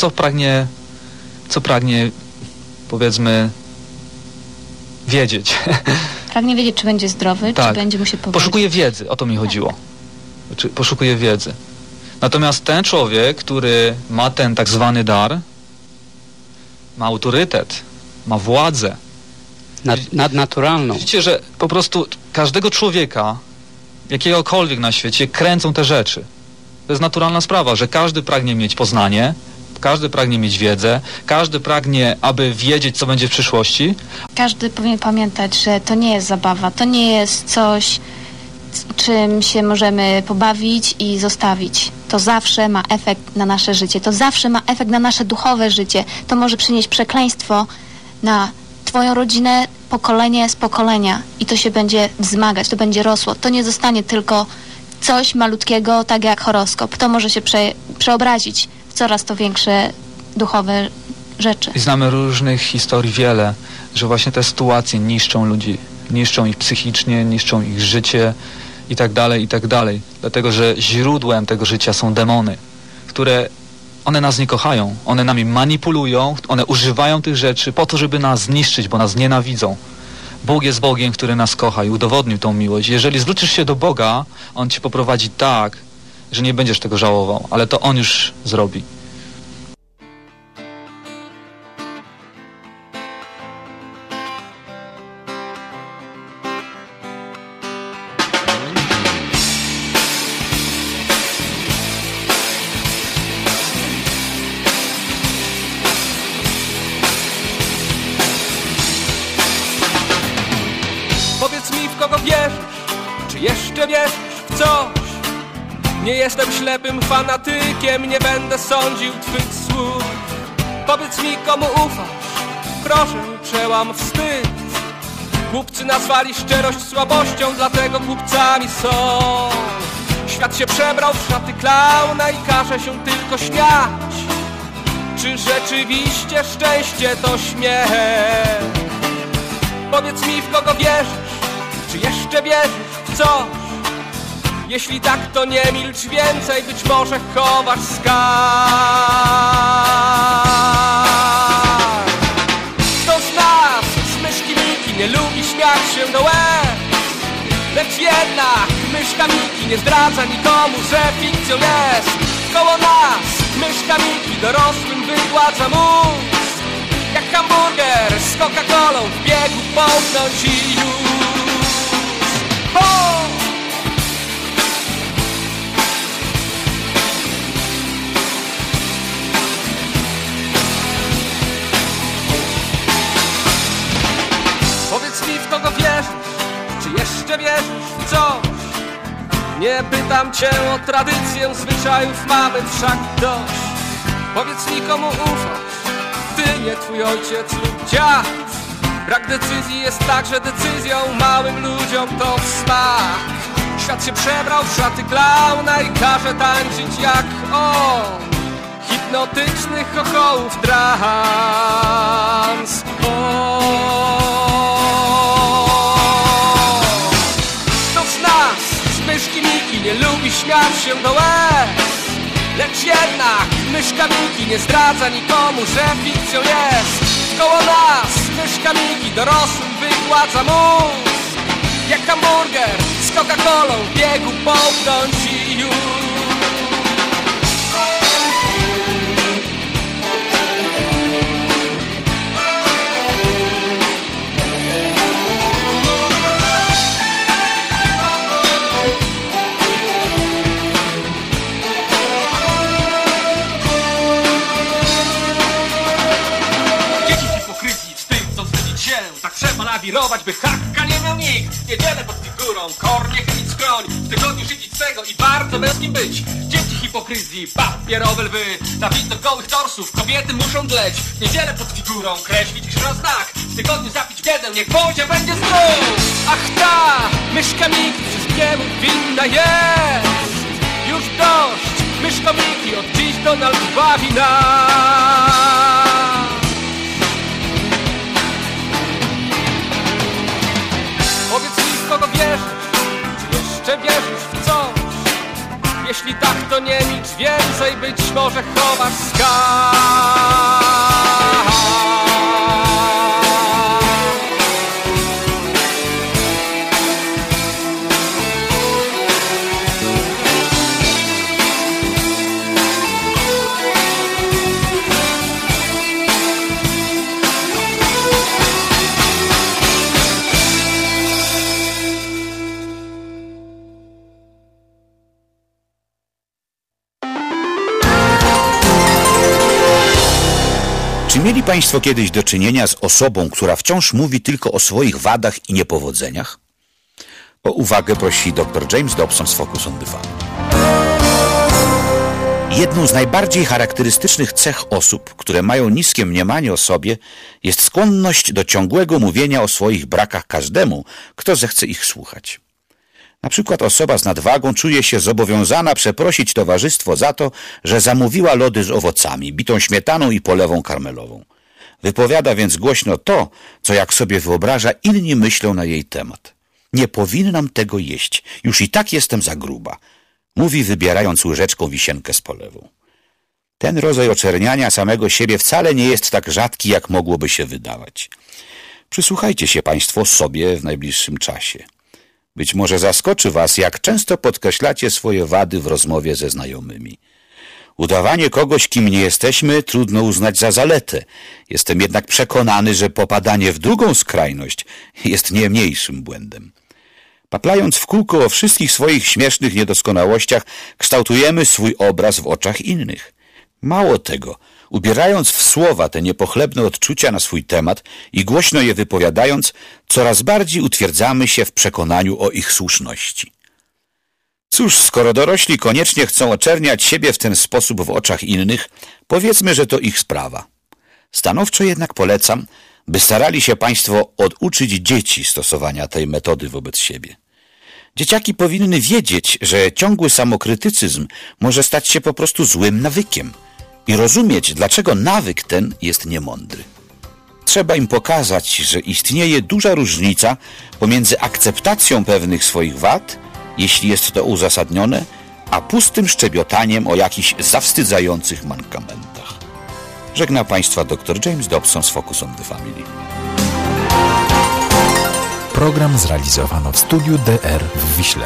co pragnie, powiedzmy, wiedzieć. Pragnie wiedzieć, czy będzie zdrowy, tak. Czy będzie mu się pogodzić. Poszukuje wiedzy, o to mi chodziło. Poszukuje wiedzy. Natomiast ten człowiek, który ma ten tak zwany dar, ma autorytet, ma władzę. Nadnaturalną. Widzicie, że po prostu każdego człowieka, jakiegokolwiek na świecie, kręcą te rzeczy. To jest naturalna sprawa, że każdy pragnie mieć poznanie, każdy pragnie mieć wiedzę, każdy pragnie, aby wiedzieć, co będzie w przyszłości. Każdy powinien pamiętać, że to nie jest zabawa, to nie jest coś, czym się możemy pobawić i zostawić. To zawsze ma efekt na nasze życie, to zawsze ma efekt na nasze duchowe życie. To może przynieść przekleństwo na twoją rodzinę, pokolenie z pokolenia i to się będzie wzmagać, to będzie rosło. To nie zostanie tylko coś malutkiego, tak jak horoskop. To może się przeobrazić w coraz to większe duchowe rzeczy. I znamy różnych historii wiele, że właśnie te sytuacje niszczą ludzi. Niszczą ich psychicznie, niszczą ich życie i tak dalej, i tak dalej. Dlatego, że źródłem tego życia są demony, które one nas nie kochają, one nami manipulują, one używają tych rzeczy po to, żeby nas zniszczyć, bo nas nienawidzą. Bóg jest Bogiem, który nas kocha i udowodnił tą miłość. Jeżeli zwrócisz się do Boga, On ci poprowadzi tak, że nie będziesz tego żałował, ale to On już zrobi. Powiedz mi, w kogo wierzysz, czy jeszcze wierzysz w coś? Nie jestem ślepym fanatykiem, nie będę sądził twych słów. Powiedz mi, komu ufasz, proszę, przełam wstyd. Głupcy nazwali szczerość słabością, dlatego głupcami są. Świat się przebrał w szaty klauna i każe się tylko śmiać. Czy rzeczywiście szczęście to śmiech? Powiedz mi, w kogo wierzysz, czy jeszcze wierzysz w coś? Jeśli tak, to nie milcz więcej, być może chowasz skarb. Kto z nas, z myszki Miki, nie lubi śmiać się do łez? Lecz jednak myszka Miki nie zdradza nikomu, że fikcją jest. Koło nas myszka Miki dorosłym wygładza mózg. Jak hamburger z Coca-Colą w biegu połknąć i już. Ho! Powiedz mi, w kogo wierzysz, czy jeszcze wierzysz w coś? Nie pytam cię o tradycję, zwyczajów mamy wszak dość. Powiedz mi, komu ufasz, ty, nie twój ojciec lub dziad. Brak decyzji jest także decyzją, małym ludziom to w smak. Świat się przebrał w szaty klauna i każe tańczyć jak on. Hipnotycznych chochołów trans. Kto z nas, z myszki Miki, nie lubi śmiać się do łez? Lecz jednak myszka Miki nie zdradza nikomu, że fikcją jest. Koło nas myszka Miki dorosłym wygładza mózg. Jak hamburger z Coca-Colą w biegu połknąć i już. lawirować, by hakka nie miał nikt. Niedzielę pod figurą, kornie chylić skroń, w tygodniu szydzić swego i bardzo męskim być. Dzieci hipokryzji, papierowe lwy, na widok gołych torsów kobiety muszą dleć. Niedzielę pod figurą, kreślić krzyż na znak, w tygodniu zapić biedę, niech Bozie będzie znów. Ach ta, myszka Miki wszystkiemu winna jest. Już dość, myszko Miki, od dziś Donald bawi nas. Powiedz mi, w kogo wierzysz, czy jeszcze wierzysz w coś? Jeśli tak, to nie milcz więcej, być może chowasz skarb. Czy mieli Państwo kiedyś do czynienia z osobą, która wciąż mówi tylko o swoich wadach i niepowodzeniach? O uwagę prosi dr James Dobson z Focus on the Family. Jedną z najbardziej charakterystycznych cech osób, które mają niskie mniemanie o sobie, jest skłonność do ciągłego mówienia o swoich brakach każdemu, kto zechce ich słuchać. Na przykład osoba z nadwagą czuje się zobowiązana przeprosić towarzystwo za to, że zamówiła lody z owocami, bitą śmietaną i polewą karmelową. Wypowiada więc głośno to, co jak sobie wyobraża inni myślą na jej temat. Nie powinnam tego jeść, już i tak jestem za gruba, mówi wybierając łyżeczką wisienkę z polewą. Ten rodzaj oczerniania samego siebie wcale nie jest tak rzadki, jak mogłoby się wydawać. Przysłuchajcie się Państwo sobie w najbliższym czasie. Być może zaskoczy Was, jak często podkreślacie swoje wady w rozmowie ze znajomymi. Udawanie kogoś, kim nie jesteśmy, trudno uznać za zaletę. Jestem jednak przekonany, że popadanie w drugą skrajność jest nie mniejszym błędem. Paplając w kółko o wszystkich swoich śmiesznych niedoskonałościach, kształtujemy swój obraz w oczach innych. Mało tego, ubierając w słowa te niepochlebne odczucia na swój temat i głośno je wypowiadając, coraz bardziej utwierdzamy się w przekonaniu o ich słuszności. Cóż, skoro dorośli koniecznie chcą oczerniać siebie w ten sposób w oczach innych, powiedzmy, że to ich sprawa. Stanowczo jednak polecam, by starali się Państwo oduczyć dzieci stosowania tej metody wobec siebie. Dzieciaki powinny wiedzieć, że ciągły samokrytycyzm może stać się po prostu złym nawykiem i rozumieć, dlaczego nawyk ten jest niemądry. Trzeba im pokazać, że istnieje duża różnica pomiędzy akceptacją pewnych swoich wad, jeśli jest to uzasadnione, a pustym szczebiotaniem o jakichś zawstydzających mankamentach. Żegna Państwa dr James Dobson z Focus on the Family. Program zrealizowano w studiu DR w Wiśle.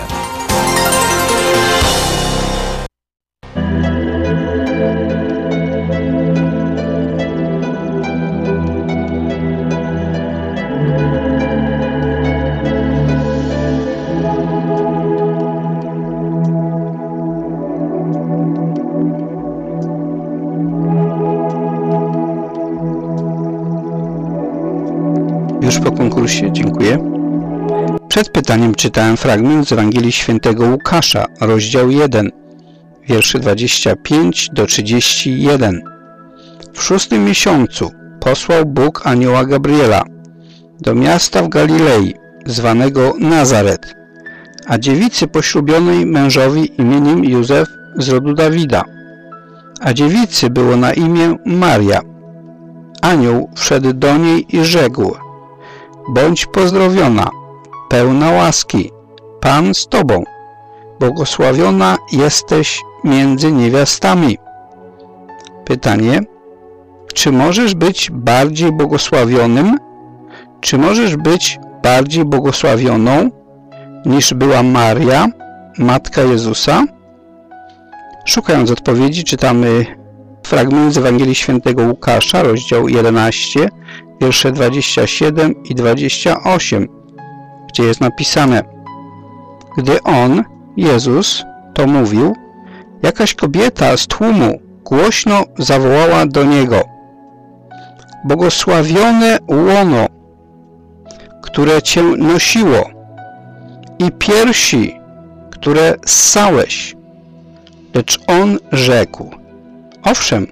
Już po konkursie, dziękuję. Przed pytaniem czytałem fragment z Ewangelii Świętego Łukasza, rozdział 1, wiersze 25 do 31. W 6. miesiącu posłał Bóg anioła Gabriela do miasta w Galilei, zwanego Nazaret, a dziewicy poślubionej mężowi imieniem Józef z rodu Dawida. A dziewicy było na imię Maria. Anioł wszedł do niej i rzekł: bądź pozdrowiona, pełna łaski, Pan z Tobą, błogosławiona jesteś między niewiastami. Pytanie: czy możesz być bardziej błogosławionym? Czy możesz być bardziej błogosławioną niż była Maria, matka Jezusa? Szukając odpowiedzi, czytamy fragment z Ewangelii Świętego Łukasza, rozdział 11, wiersze 27 i 28, gdzie jest napisane: gdy on, Jezus, to mówił, jakaś kobieta z tłumu głośno zawołała do niego: błogosławione łono, które Cię nosiło i piersi, które ssałeś. Lecz on rzekł: owszem,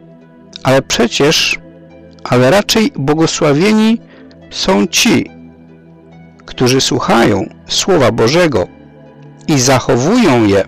ale raczej błogosławieni są ci, którzy słuchają Słowa Bożego i zachowują je.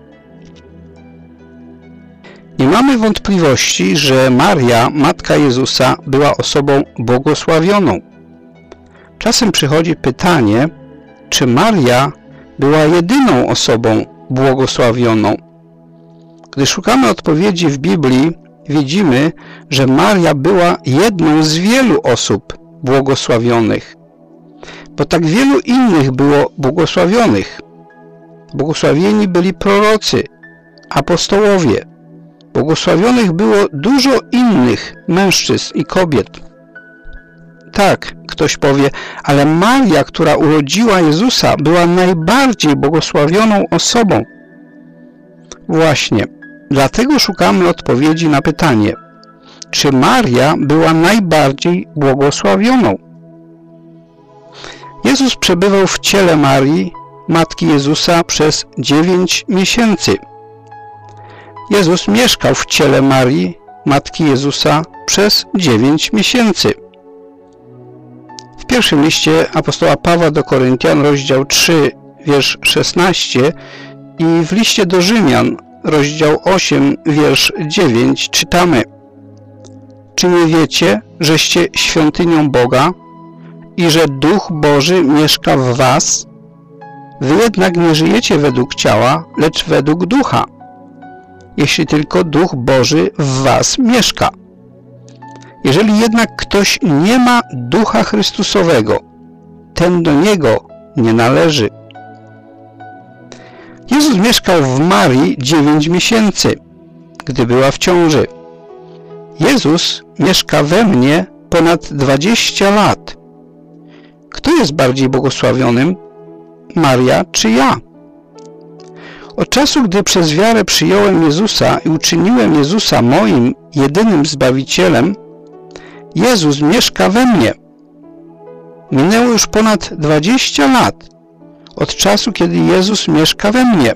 Nie mamy wątpliwości, że Maria, Matka Jezusa, była osobą błogosławioną. Czasem przychodzi pytanie, czy Maria była jedyną osobą błogosławioną. Gdy szukamy odpowiedzi w Biblii, widzimy, że Maria była jedną z wielu osób błogosławionych, bo tak wielu innych było błogosławionych. Błogosławieni byli prorocy, apostołowie. Błogosławionych było dużo innych mężczyzn i kobiet. Tak, ktoś powie, ale Maria, która urodziła Jezusa, była najbardziej błogosławioną osobą. Właśnie, dlatego szukamy odpowiedzi na pytanie, czy Maria była najbardziej błogosławioną? Jezus przebywał w ciele Marii, Matki Jezusa, przez 9 miesięcy. Jezus mieszkał w ciele Marii, Matki Jezusa, przez 9 miesięcy. W pierwszym liście apostoła Pawła do Koryntian, rozdział 3, wiersz 16 i w liście do Rzymian, rozdział 8, wiersz 9 czytamy: czy nie wiecie, żeście świątynią Boga i że Duch Boży mieszka w was? Wy jednak nie żyjecie według ciała, lecz według Ducha, jeśli tylko Duch Boży w was mieszka. Jeżeli jednak ktoś nie ma Ducha Chrystusowego, ten do Niego nie należy. Jezus mieszkał w Marii 9 miesięcy, gdy była w ciąży. Jezus mieszka we mnie ponad 20 lat. Kto jest bardziej błogosławionym? Maria czy ja? Od czasu, gdy przez wiarę przyjąłem Jezusa i uczyniłem Jezusa moim jedynym Zbawicielem, Jezus mieszka we mnie. Minęło już ponad 20 lat od czasu, kiedy Jezus mieszka we mnie.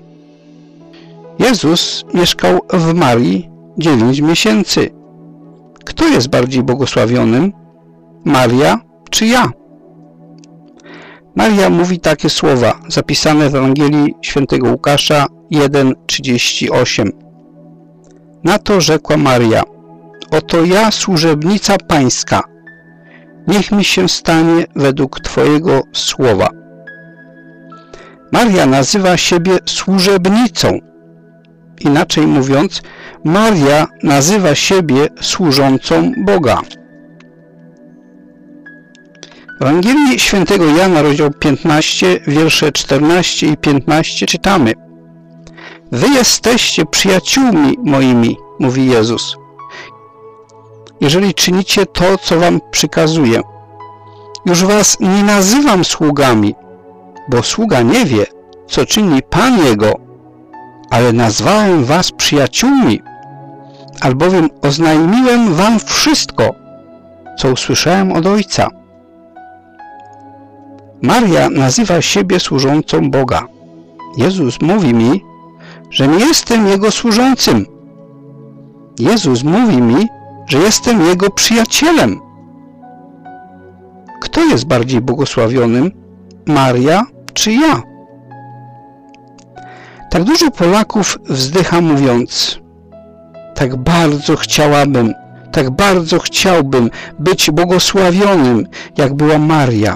Jezus mieszkał w Marii 9 miesięcy. Kto jest bardziej błogosławionym? Maria czy ja? Maria mówi takie słowa zapisane w Ewangelii Świętego Łukasza 1:38. Na to rzekła Maria: oto ja, służebnica Pańska, niech mi się stanie według Twojego słowa. Maria nazywa siebie służebnicą. Inaczej mówiąc, Maria nazywa siebie służącą Boga. W Ewangelii Świętego Jana, rozdział 15, wiersze 14 i 15 czytamy: wy jesteście przyjaciółmi moimi, mówi Jezus, jeżeli czynicie to, co wam przykazuję. Już was nie nazywam sługami, bo sługa nie wie, co czyni Pan jego, ale nazwałem was przyjaciółmi, albowiem oznajmiłem wam wszystko, co usłyszałem od Ojca. Maria nazywa siebie służącą Boga. Jezus mówi mi, że nie jestem Jego służącym. Jezus mówi mi, że jestem Jego przyjacielem. Kto jest bardziej błogosławionym? Maria czy ja? Tak dużo Polaków wzdycha mówiąc: tak bardzo chciałabym, tak bardzo chciałbym być błogosławionym, jak była Maria.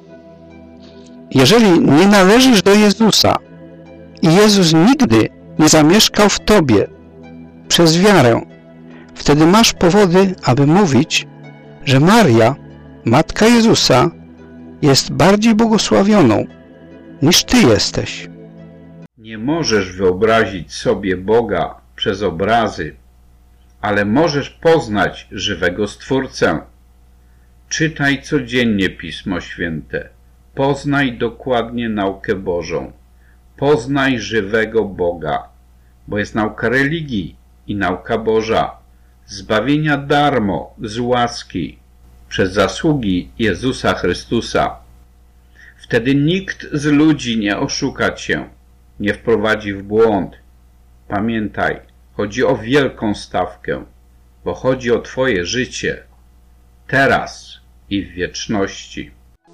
Jeżeli nie należysz do Jezusa i Jezus nigdy nie zamieszkał w tobie przez wiarę, wtedy masz powody, aby mówić, że Maria, Matka Jezusa, jest bardziej błogosławioną niż ty jesteś. Nie możesz wyobrazić sobie Boga przez obrazy, ale możesz poznać żywego Stwórcę. Czytaj codziennie Pismo Święte. Poznaj dokładnie naukę Bożą. Poznaj żywego Boga, bo jest nauka religii i nauka Boża, zbawienia darmo, z łaski, przez zasługi Jezusa Chrystusa. Wtedy nikt z ludzi nie oszuka cię, nie wprowadzi w błąd. Pamiętaj, chodzi o wielką stawkę, bo chodzi o twoje życie, teraz i w wieczności.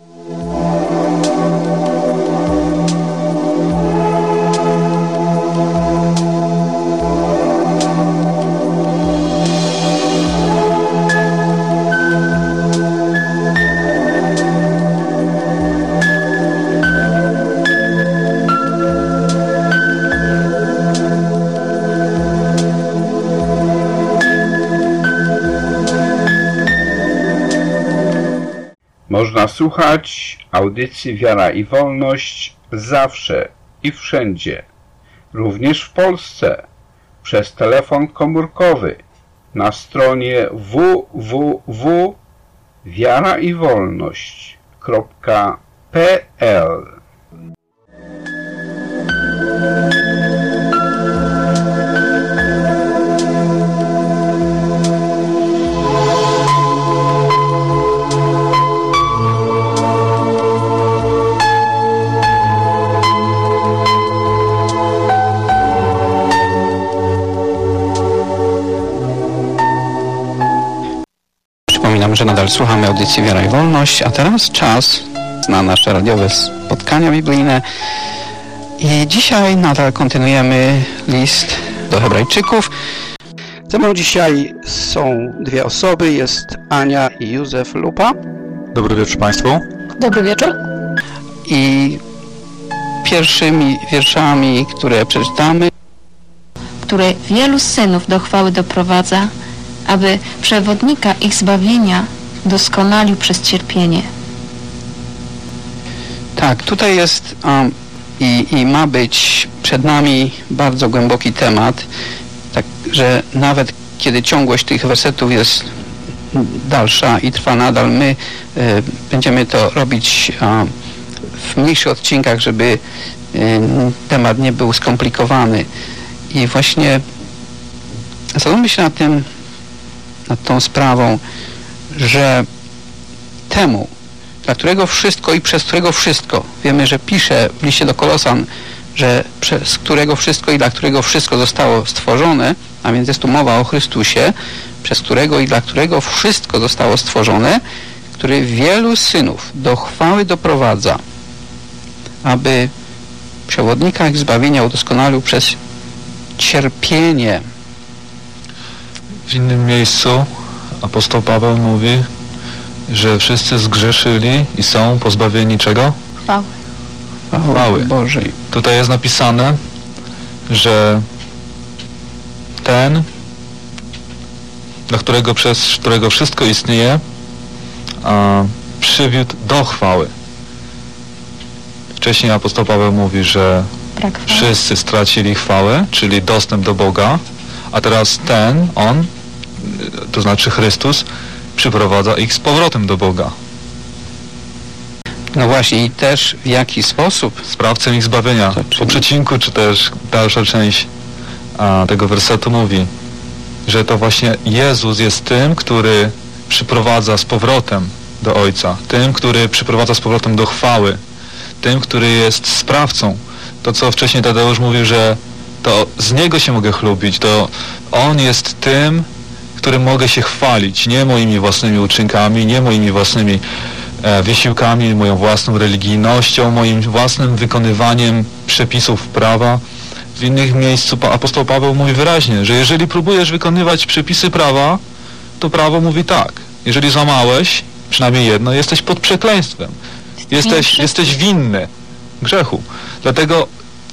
Można słuchać audycji Wiara i Wolność zawsze i wszędzie, również w Polsce, przez telefon komórkowy na stronie www.wiaraiwolność.pl. Przypominam, że nadal słuchamy audycji Wiara i Wolność, a teraz czas na nasze radiowe spotkania biblijne. I dzisiaj nadal kontynuujemy list do Hebrajczyków. Ze mną dzisiaj są dwie osoby, jest Ania i Józef Lupa. Dobry wieczór Państwu. Dobry wieczór. I pierwszymi wierszami, które przeczytamy, który wielu synów do chwały doprowadza, aby przewodnika ich zbawienia doskonalił przez cierpienie. Tak, tutaj jest i ma być przed nami bardzo głęboki temat, tak, że nawet kiedy ciągłość tych wersetów jest dalsza i trwa nadal, my będziemy to robić w mniejszych odcinkach, żeby temat nie był skomplikowany. I właśnie zastanówmy się nad tą sprawą, że temu, dla którego wszystko i przez którego wszystko, wiemy, że pisze w liście do Kolosan, że przez którego wszystko i dla którego wszystko zostało stworzone, a więc jest tu mowa o Chrystusie, przez którego i dla którego wszystko zostało stworzone, który wielu synów do chwały doprowadza, aby przewodnika ich zbawienia udoskonalił przez cierpienie. W innym miejscu apostoł Paweł mówi, że wszyscy zgrzeszyli i są pozbawieni czego? Chwały Bożej. Tutaj jest napisane, że ten, dla którego, przez którego wszystko istnieje, przywiódł do chwały. Wcześniej apostoł Paweł mówi, że wszyscy stracili chwałę, czyli dostęp do Boga, a teraz On, to znaczy Chrystus, przyprowadza ich z powrotem do Boga. No właśnie, i też w jaki sposób? Sprawcą ich zbawienia. Po przecinku, czy też dalsza część tego wersetu mówi, że to właśnie Jezus jest tym, który przyprowadza z powrotem do Ojca, tym, który przyprowadza z powrotem do chwały, tym, który jest sprawcą. To, co wcześniej Tadeusz mówił, że to z Niego się mogę chlubić, to On jest tym, którym mogę się chwalić, nie moimi własnymi uczynkami, nie moimi własnymi wysiłkami, moją własną religijnością, moim własnym wykonywaniem przepisów prawa. W innych miejscu apostoł Paweł mówi wyraźnie, że jeżeli próbujesz wykonywać przepisy prawa, to prawo mówi tak. Jeżeli złamałeś, przynajmniej jedno, jesteś pod przekleństwem. Jesteś winny grzechu. Dlatego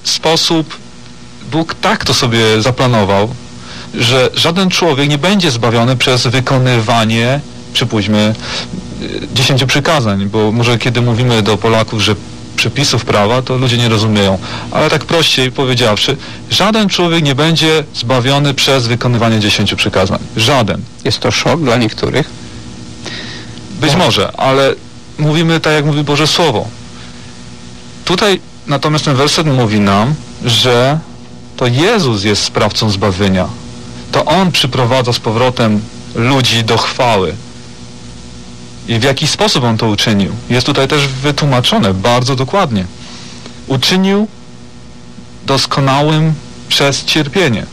Bóg tak to sobie zaplanował, że żaden człowiek nie będzie zbawiony przez wykonywanie, przypuśćmy, 10 przykazań, bo może kiedy mówimy do Polaków, że przepisów prawa, to ludzie nie rozumieją. Ale tak prościej powiedziawszy, żaden człowiek nie będzie zbawiony przez wykonywanie 10 przykazań. Żaden. Jest to szok dla niektórych? Być może, ale mówimy tak, jak mówi Boże Słowo. Tutaj natomiast ten werset mówi nam, że to Jezus jest sprawcą zbawienia. To On przyprowadza z powrotem ludzi do chwały. I w jaki sposób On to uczynił? Jest tutaj też wytłumaczone bardzo dokładnie. Uczynił doskonałym przez cierpienie.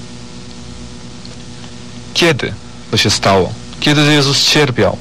Kiedy to się stało? Kiedy Jezus cierpiał?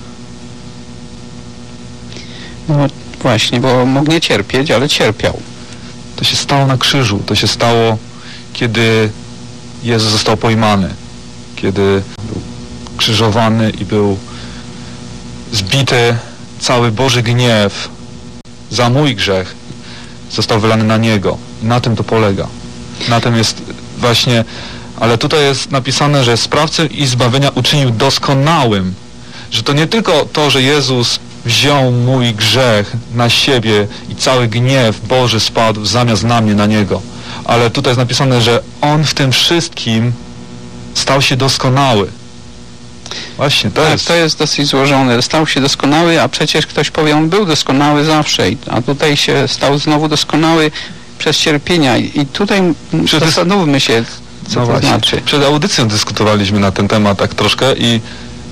No właśnie, bo mógł nie cierpieć, ale cierpiał. To się stało na krzyżu. To się stało, kiedy Jezus został pojmany. Kiedy był krzyżowany i był zbity cały Boży gniew za mój grzech. Został wylany na Niego. I na tym to polega. Na tym jest właśnie... Ale tutaj jest napisane, że sprawcę i zbawienia uczynił doskonałym. Że to nie tylko to, że Jezus wziął mój grzech na siebie i cały gniew Boży spadł zamiast na mnie, na Niego. Ale tutaj jest napisane, że On w tym wszystkim stał się doskonały. Właśnie, to jest dosyć złożone. Stał się doskonały, a przecież ktoś powie, On był doskonały zawsze. A tutaj się stał znowu doskonały przez cierpienia. I tutaj zastanówmy się, co to znaczy. Przed audycją dyskutowaliśmy na ten temat tak troszkę i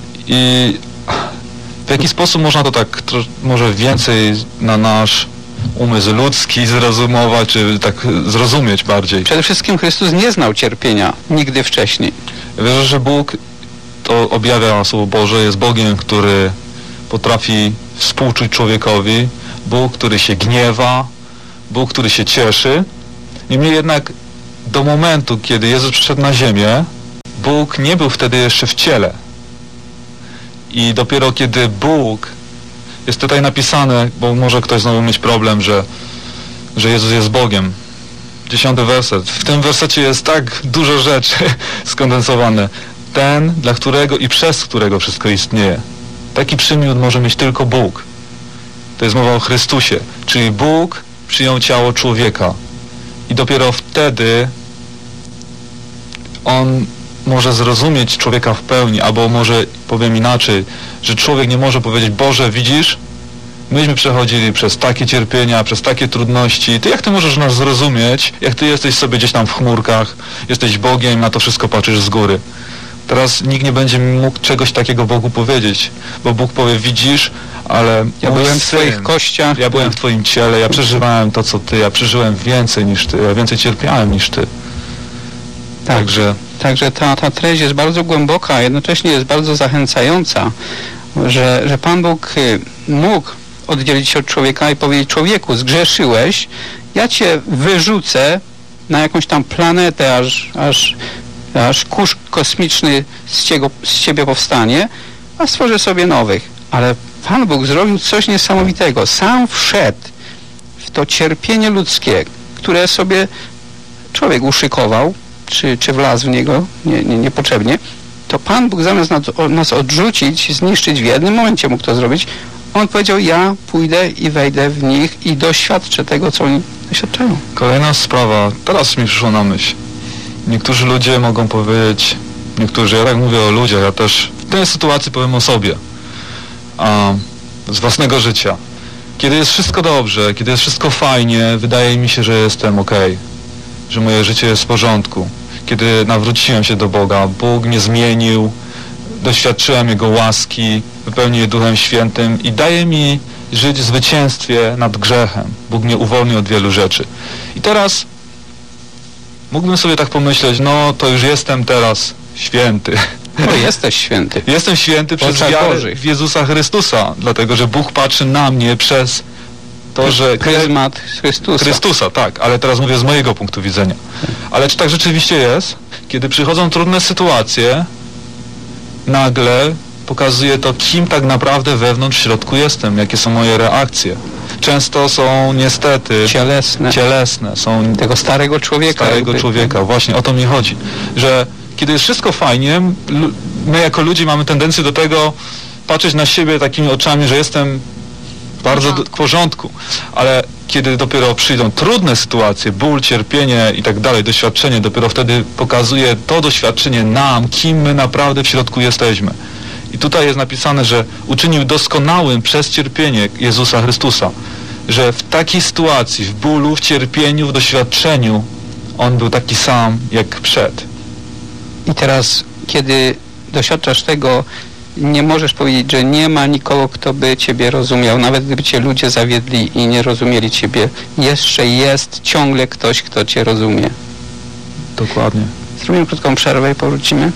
w jaki sposób można to tak może więcej na nasz umysł ludzki zrozumować, czy tak zrozumieć bardziej? Przede wszystkim Chrystus nie znał cierpienia nigdy wcześniej. Ja wierzę, że Bóg to objawia Słowo Boże, jest Bogiem, który potrafi współczuć człowiekowi, Bóg, który się gniewa, Bóg, który się cieszy. Niemniej jednak do momentu, kiedy Jezus przyszedł na ziemię, Bóg nie był wtedy jeszcze w ciele. I dopiero kiedy Bóg, jest tutaj napisane, bo może ktoś znowu mieć problem, że Jezus jest Bogiem. 10 werset. W tym wersecie jest tak dużo rzeczy skondensowane. Ten, dla którego i przez którego wszystko istnieje. Taki przymiot może mieć tylko Bóg. To jest mowa o Chrystusie. Czyli Bóg przyjął ciało człowieka. I dopiero wtedy On może zrozumieć człowieka w pełni, albo może, powiem inaczej, że człowiek nie może powiedzieć: Boże, widzisz, myśmy przechodzili przez takie cierpienia, przez takie trudności, Ty jak Ty możesz nas zrozumieć, jak Ty jesteś sobie gdzieś tam w chmurkach, jesteś Bogiem, na to wszystko patrzysz z góry. Teraz nikt nie będzie mógł czegoś takiego Bogu powiedzieć, bo Bóg powie: widzisz, ale ja byłem w Twoich kościach, ja byłem w Twoim ciele, ja przeżywałem to, co Ty, ja przeżyłem więcej niż Ty, ja więcej cierpiałem niż Ty. Tak. Także ta treść jest bardzo głęboka, a jednocześnie jest bardzo zachęcająca, że Pan Bóg mógł oddzielić się od człowieka i powiedzieć: człowieku, zgrzeszyłeś, ja Cię wyrzucę na jakąś tam planetę, aż kurz kosmiczny z Ciebie powstanie, a stworzę sobie nowych. Ale Pan Bóg zrobił coś niesamowitego. Sam wszedł w to cierpienie ludzkie, które sobie człowiek uszykował, czy wlazł w niego niepotrzebnie, to Pan Bóg zamiast nas odrzucić, zniszczyć, w jednym momencie mógł to zrobić, On powiedział: ja pójdę i wejdę w nich i doświadczę tego, co oni doświadczają. Kolejna sprawa, teraz mi przyszło na myśl. Niektórzy ludzie mogą powiedzieć, ja tak mówię o ludziach, ja też w tej sytuacji powiem o sobie, z własnego życia. Kiedy jest wszystko dobrze, kiedy jest wszystko fajnie, wydaje mi się, że jestem okej, że moje życie jest w porządku. Kiedy nawróciłem się do Boga, Bóg mnie zmienił, doświadczyłem Jego łaski, wypełnił je Duchem Świętym i daje mi żyć w zwycięstwie nad grzechem. Bóg mnie uwolnił od wielu rzeczy. I teraz mógłbym sobie tak pomyśleć: no to już jestem teraz święty. No jesteś święty. Jestem święty przez wiarę w Jezusa Chrystusa, dlatego że Bóg patrzy na mnie przez to, że... Pryzmat Chrystusa. Tak, ale teraz mówię z mojego punktu widzenia. Ale czy tak rzeczywiście jest? Kiedy przychodzą trudne sytuacje, nagle pokazuje to, kim tak naprawdę wewnątrz, w środku jestem, jakie są moje reakcje. Często są niestety cielesne. Są tego starego człowieka. Właśnie o to mi chodzi. Że kiedy jest wszystko fajnie, my jako ludzie mamy tendencję do tego patrzeć na siebie takimi oczami, że jestem bardzo w porządku. Ale kiedy dopiero przyjdą trudne sytuacje, ból, cierpienie i tak dalej, doświadczenie, dopiero wtedy pokazuje to doświadczenie nam, kim my naprawdę w środku jesteśmy. I tutaj jest napisane, że uczynił doskonałym przez cierpienie Jezusa Chrystusa. Że w takiej sytuacji, w bólu, w cierpieniu, w doświadczeniu On był taki sam jak przed. I teraz, kiedy doświadczasz tego, nie możesz powiedzieć, że nie ma nikogo, kto by Ciebie rozumiał. Nawet gdyby Cię ludzie zawiedli i nie rozumieli Ciebie, jeszcze jest ciągle ktoś, kto Cię rozumie. Dokładnie. Zrobimy krótką przerwę i powrócimy.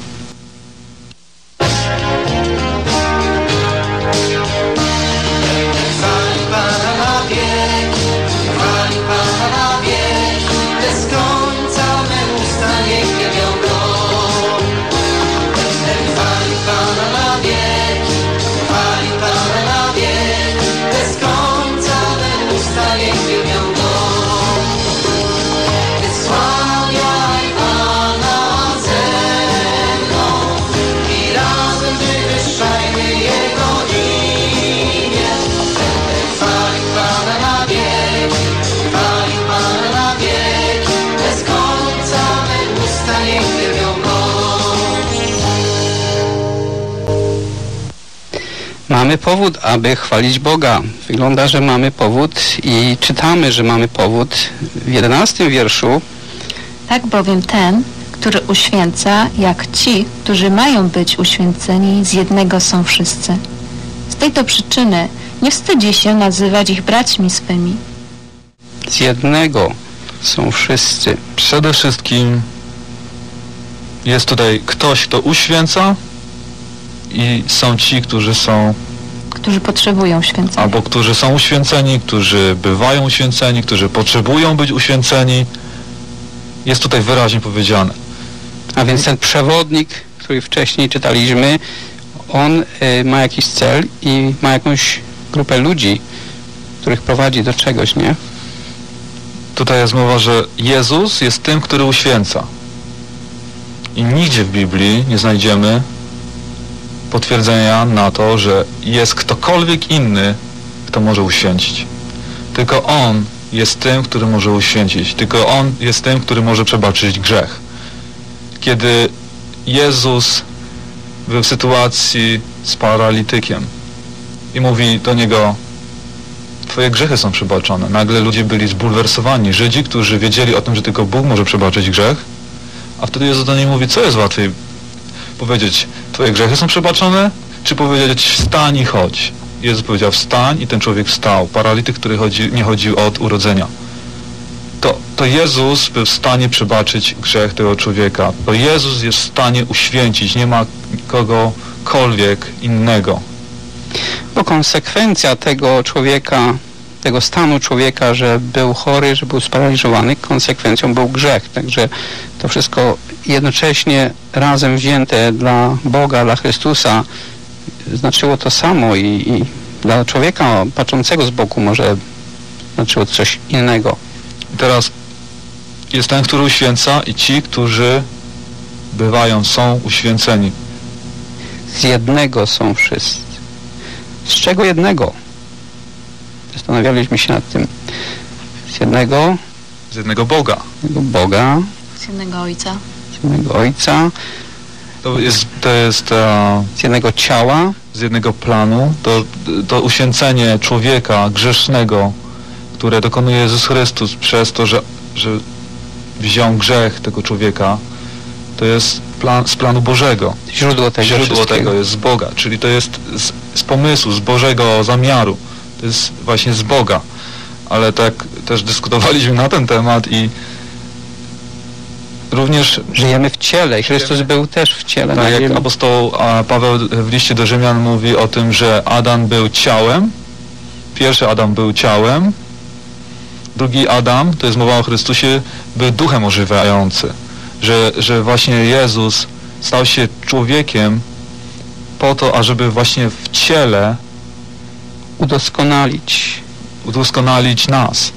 Mamy powód, aby chwalić Boga. Wygląda, że mamy powód i czytamy, że mamy powód w 11 wierszu. Tak bowiem ten, który uświęca, jak ci, którzy mają być uświęceni, z jednego są wszyscy. Z tej to przyczyny nie wstydzi się nazywać ich braćmi swymi. Z jednego są wszyscy. Przede wszystkim jest tutaj ktoś, kto uświęca i są ci, którzy potrzebują święcenia. Albo którzy są uświęceni, którzy bywają uświęceni, którzy potrzebują być uświęceni. Jest tutaj wyraźnie powiedziane. A więc ten przewodnik, który wcześniej czytaliśmy, on ma jakiś cel i ma jakąś grupę ludzi, których prowadzi do czegoś, nie? Tutaj jest mowa, że Jezus jest tym, który uświęca. I nigdzie w Biblii nie znajdziemy potwierdzenia na to, że jest ktokolwiek inny, kto może uświęcić. Tylko On jest tym, który może uświęcić. Tylko On jest tym, który może przebaczyć grzech. Kiedy Jezus był w sytuacji z paralitykiem i mówi do niego: Twoje grzechy są przebaczone. Nagle ludzie byli zbulwersowani. Żydzi, którzy wiedzieli o tym, że tylko Bóg może przebaczyć grzech, a wtedy Jezus do niej mówi: co jest łatwiej powiedzieć? Twoje grzechy są przebaczone? Czy powiedzieć: wstań i chodź? Jezus powiedział: wstań, i ten człowiek wstał. Paralityk, który nie chodził od urodzenia. To Jezus był w stanie przebaczyć grzech tego człowieka. To Jezus jest w stanie uświęcić. Nie ma kogokolwiek innego. Bo konsekwencja tego człowieka, tego stanu człowieka, że był chory, że był sparaliżowany, konsekwencją był grzech. Także to wszystko jednocześnie razem wzięte dla Boga, dla Chrystusa znaczyło to samo i dla człowieka patrzącego z boku może znaczyło coś innego. I teraz jest ten, który uświęca, i ci, którzy są uświęceni. Z jednego są wszyscy. Z czego jednego? Zastanawialiśmy się nad tym. Z jednego Boga. Z jednego Ojca. Z jednego Ojca. To jest z jednego ciała. Z jednego planu. To uświęcenie człowieka grzesznego, które dokonuje Jezus Chrystus przez to, że wziął grzech tego człowieka, to jest z planu Bożego. Źródło tego jest z Boga, czyli to jest z pomysłu, z Bożego zamiaru. To jest właśnie z Boga. Ale tak też dyskutowaliśmy na ten temat i również żyjemy w ciele i Chrystus był też w ciele. Tak jak apostoł Paweł w liście do Rzymian mówi o tym, że Adam był ciałem, pierwszy Adam był ciałem, drugi Adam, to jest mowa o Chrystusie, był duchem ożywiający. Że właśnie Jezus stał się człowiekiem po to, ażeby właśnie w ciele udoskonalić nas.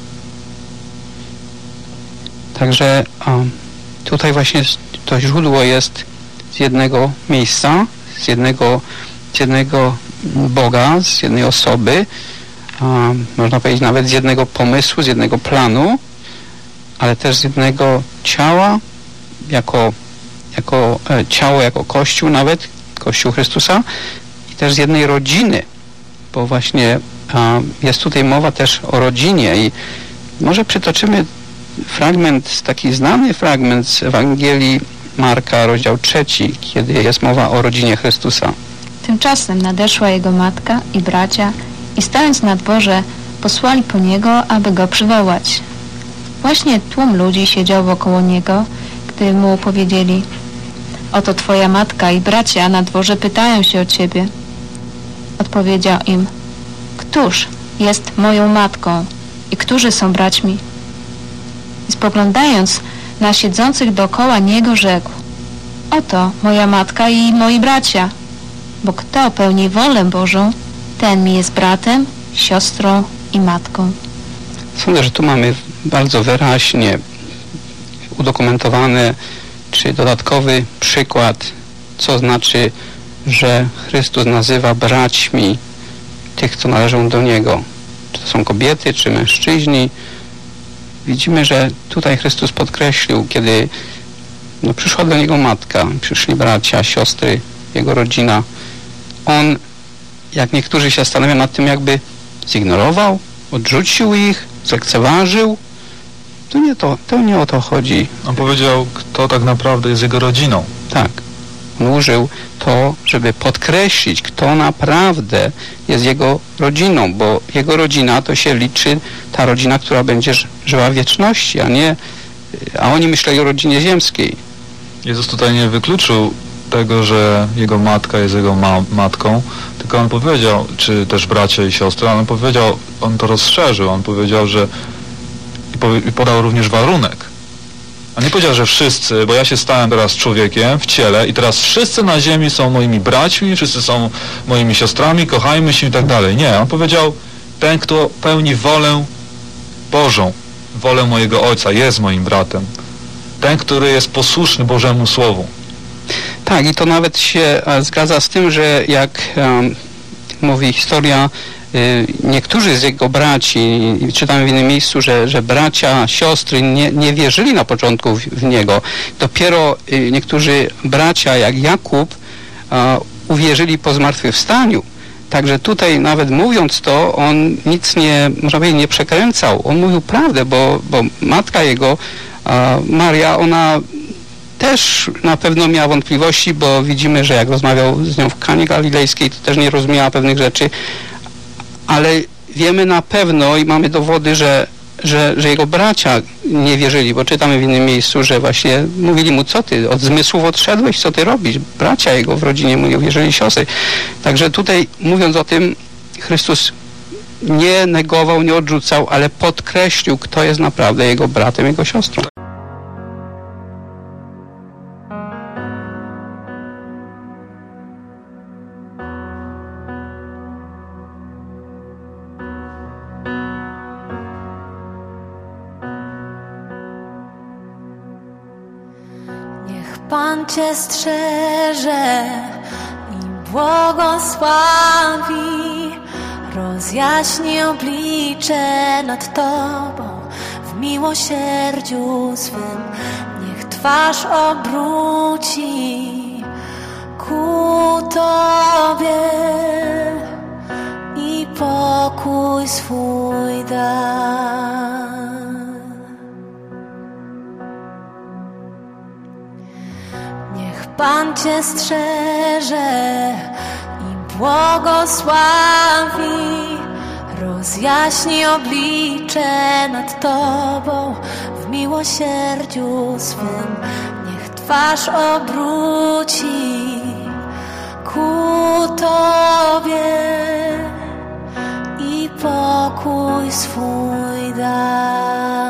Także tutaj właśnie to źródło jest z jednego miejsca, z jednego Boga, z jednej osoby, można powiedzieć nawet z jednego pomysłu, z jednego planu, ale też z jednego ciała, jako ciało, jako Kościół nawet, Kościół Chrystusa, i też z jednej rodziny, bo właśnie jest tutaj mowa też o rodzinie i może przytoczymy fragment, taki znany fragment z Ewangelii Marka, rozdział 3, kiedy jest mowa o rodzinie Chrystusa. Tymczasem nadeszła jego matka i bracia i stając na dworze posłali po niego, aby go przywołać. Właśnie tłum ludzi siedział wokoło niego, gdy mu powiedzieli: oto twoja matka i bracia na dworze pytają się o ciebie. Odpowiedział im: któż jest moją matką i którzy są braćmi? I spoglądając na siedzących dookoła niego, rzekł: oto moja matka i moi bracia, bo kto pełni wolę Bożą, ten mi jest bratem, siostrą i matką. Sądzę, że tu mamy bardzo wyraźnie udokumentowany czy dodatkowy przykład, co znaczy, że Chrystus nazywa braćmi tych, co należą do Niego. Czy to są kobiety, czy mężczyźni. Widzimy, że tutaj Chrystus podkreślił, kiedy przyszła do Niego matka, przyszli bracia, siostry, Jego rodzina. On, jak niektórzy się zastanawiają nad tym, jakby zignorował, odrzucił ich, zlekceważył. To nie o to chodzi. On powiedział, kto tak naprawdę jest jego rodziną. Tak. On użył to, żeby podkreślić, kto naprawdę jest jego rodziną, bo jego rodzina to się liczy ta rodzina, która będzie żyła w wieczności, a oni myśleli o rodzinie ziemskiej. Jezus tutaj nie wykluczył tego, że jego matka jest jego matką, tylko on powiedział, czy też bracia i siostry, on to rozszerzył, on powiedział, że i podał również warunek. A nie powiedział, że wszyscy, bo ja się stałem teraz człowiekiem w ciele i teraz wszyscy na ziemi są moimi braćmi, wszyscy są moimi siostrami, kochajmy się i tak dalej. Nie, on powiedział, ten, kto pełni wolę Bożą, wolę mojego Ojca, jest moim bratem. Ten, który jest posłuszny Bożemu Słowu. Tak, i to nawet się zgadza z tym, że jak mówi historia, niektórzy z jego braci, czytamy w innym miejscu, że bracia, siostry nie wierzyli na początku w niego. Dopiero niektórzy bracia, jak Jakub, uwierzyli po zmartwychwstaniu. Także tutaj nawet mówiąc to, on nic można powiedzieć, nie przekręcał. On mówił prawdę, bo matka jego, Maria, ona też na pewno miała wątpliwości, bo widzimy, że jak rozmawiał z nią w Kanie Galilejskiej, to też nie rozumiała pewnych rzeczy, ale wiemy na pewno i mamy dowody, że jego bracia nie wierzyli, bo czytamy w innym miejscu, że właśnie mówili mu, co ty, od zmysłów odszedłeś, co ty robisz? Bracia jego w rodzinie mu nie wierzyli, siostry. Także tutaj mówiąc o tym, Chrystus nie negował, nie odrzucał, ale podkreślił, kto jest naprawdę jego bratem, jego siostrą. Pan Cię strzeże i błogosławi, rozjaśni oblicze nad Tobą w miłosierdziu swym. Niech twarz obróci ku Tobie i pokój swój da. Pan Cię strzeże i błogosławi, rozjaśni oblicze nad Tobą w miłosierdziu swym. Niech twarz obróci ku Tobie i pokój swój da.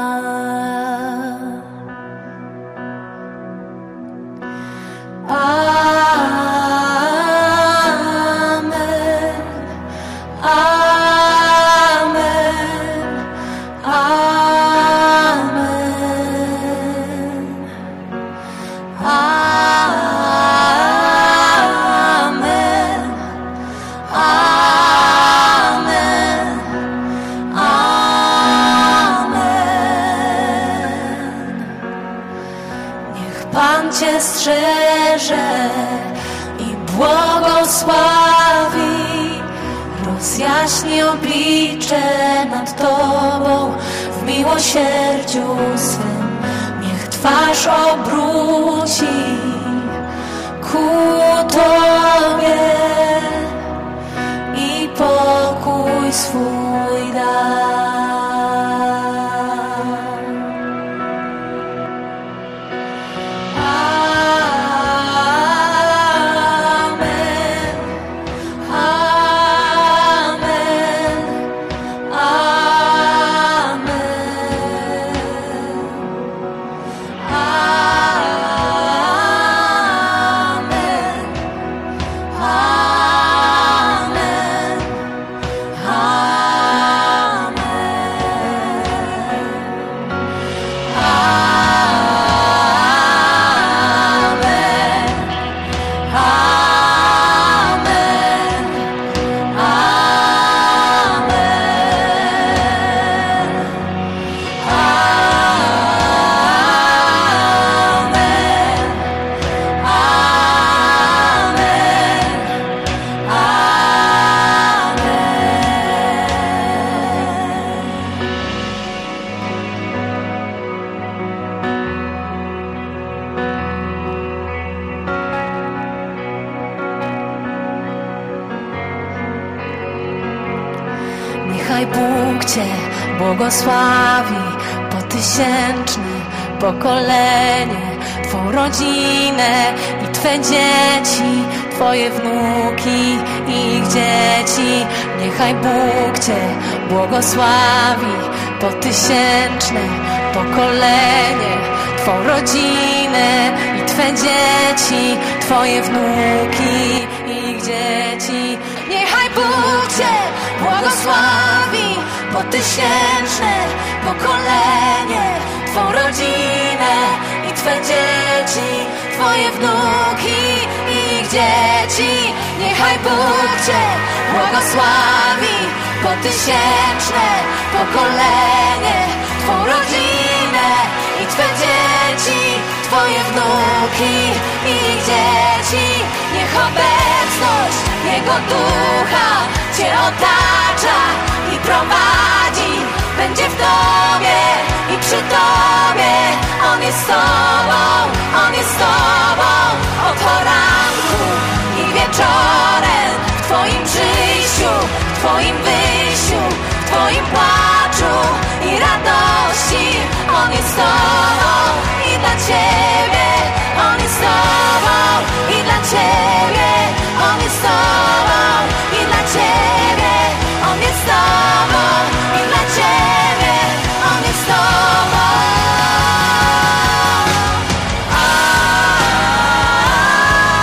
Cię strzeże i błogosławi, rozjaśni oblicze nad Tobą w miłosierdziu swym. Niech twarz obróci ku Tobie Twój dar. Niechaj Bóg Cię błogosławi po tysięczne pokolenie, Twą rodzinę i Twe dzieci, Twoje wnuki i ich dzieci. Niechaj Bóg Cię błogosławi po tysięczne pokolenie, Twą rodzinę i Twe dzieci, Twoje wnuki i ich dzieci. Niechaj Bóg Cię błogosławi po tysięczne pokolenie, Twą rodzinę i Twe dzieci, Twoje wnuki i ich dzieci. Niechaj Bóg Cię błogosławi po tysięczne pokolenie, Twą rodzinę i Twe dzieci, Twoje wnuki i ich dzieci. Niech obecność Jego Ducha Cię otacza i prowadzi, będzie w Tobie i przy Tobie. On jest z Tobą, On jest z Tobą od poranku i wieczorem, w Twoim przyjściu, w Twoim wyjściu, w Twoim płaczu i radości. On jest z Tobą i dla Ciebie, On jest z Tobą i dla Ciebie, On jest z Tobą i dla Ciebie, On jest z Tobą i dla Ciebie, On jest z Tobą.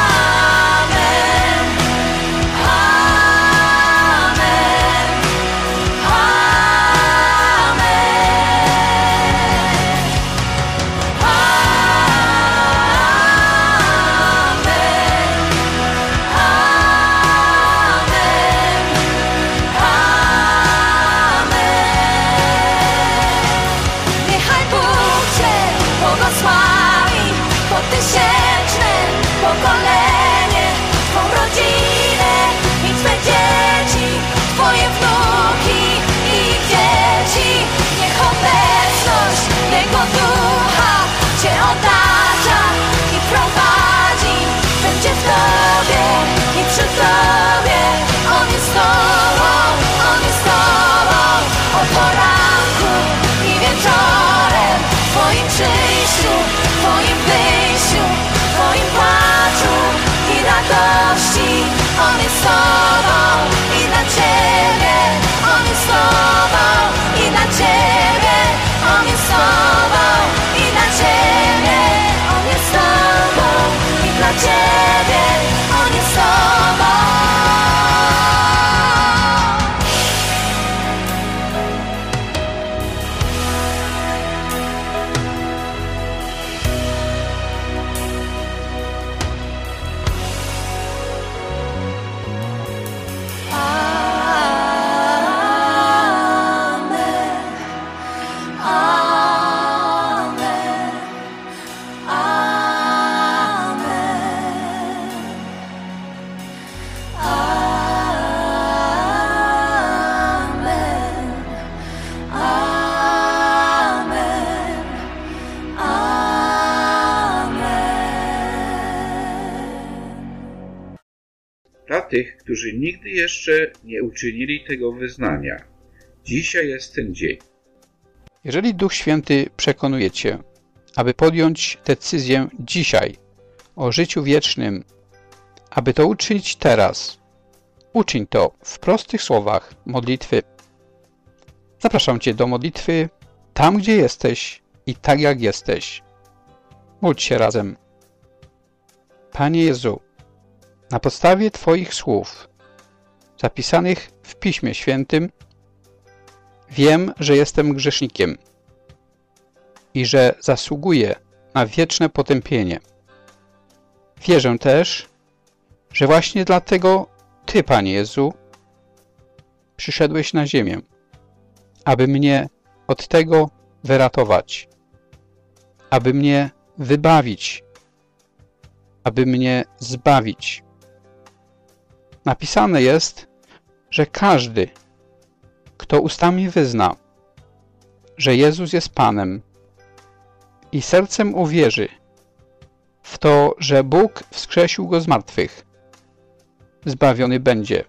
Dla tych, którzy nigdy jeszcze nie uczynili tego wyznania, dzisiaj jest ten dzień. Jeżeli Duch Święty przekonuje Cię, aby podjąć decyzję dzisiaj o życiu wiecznym, aby to uczynić teraz, uczyń to w prostych słowach modlitwy. Zapraszam Cię do modlitwy tam, gdzie jesteś i tak jak jesteś. Módl się razem. Panie Jezu, na podstawie Twoich słów, zapisanych w Piśmie Świętym, wiem, że jestem grzesznikiem i że zasługuję na wieczne potępienie. Wierzę też, że właśnie dlatego Ty, Panie Jezu, przyszedłeś na ziemię, aby mnie od tego wyratować, aby mnie wybawić, aby mnie zbawić. Napisane jest, że każdy, kto ustami wyzna, że Jezus jest Panem i sercem uwierzy w to, że Bóg wskrzesił Go z martwych, zbawiony będzie,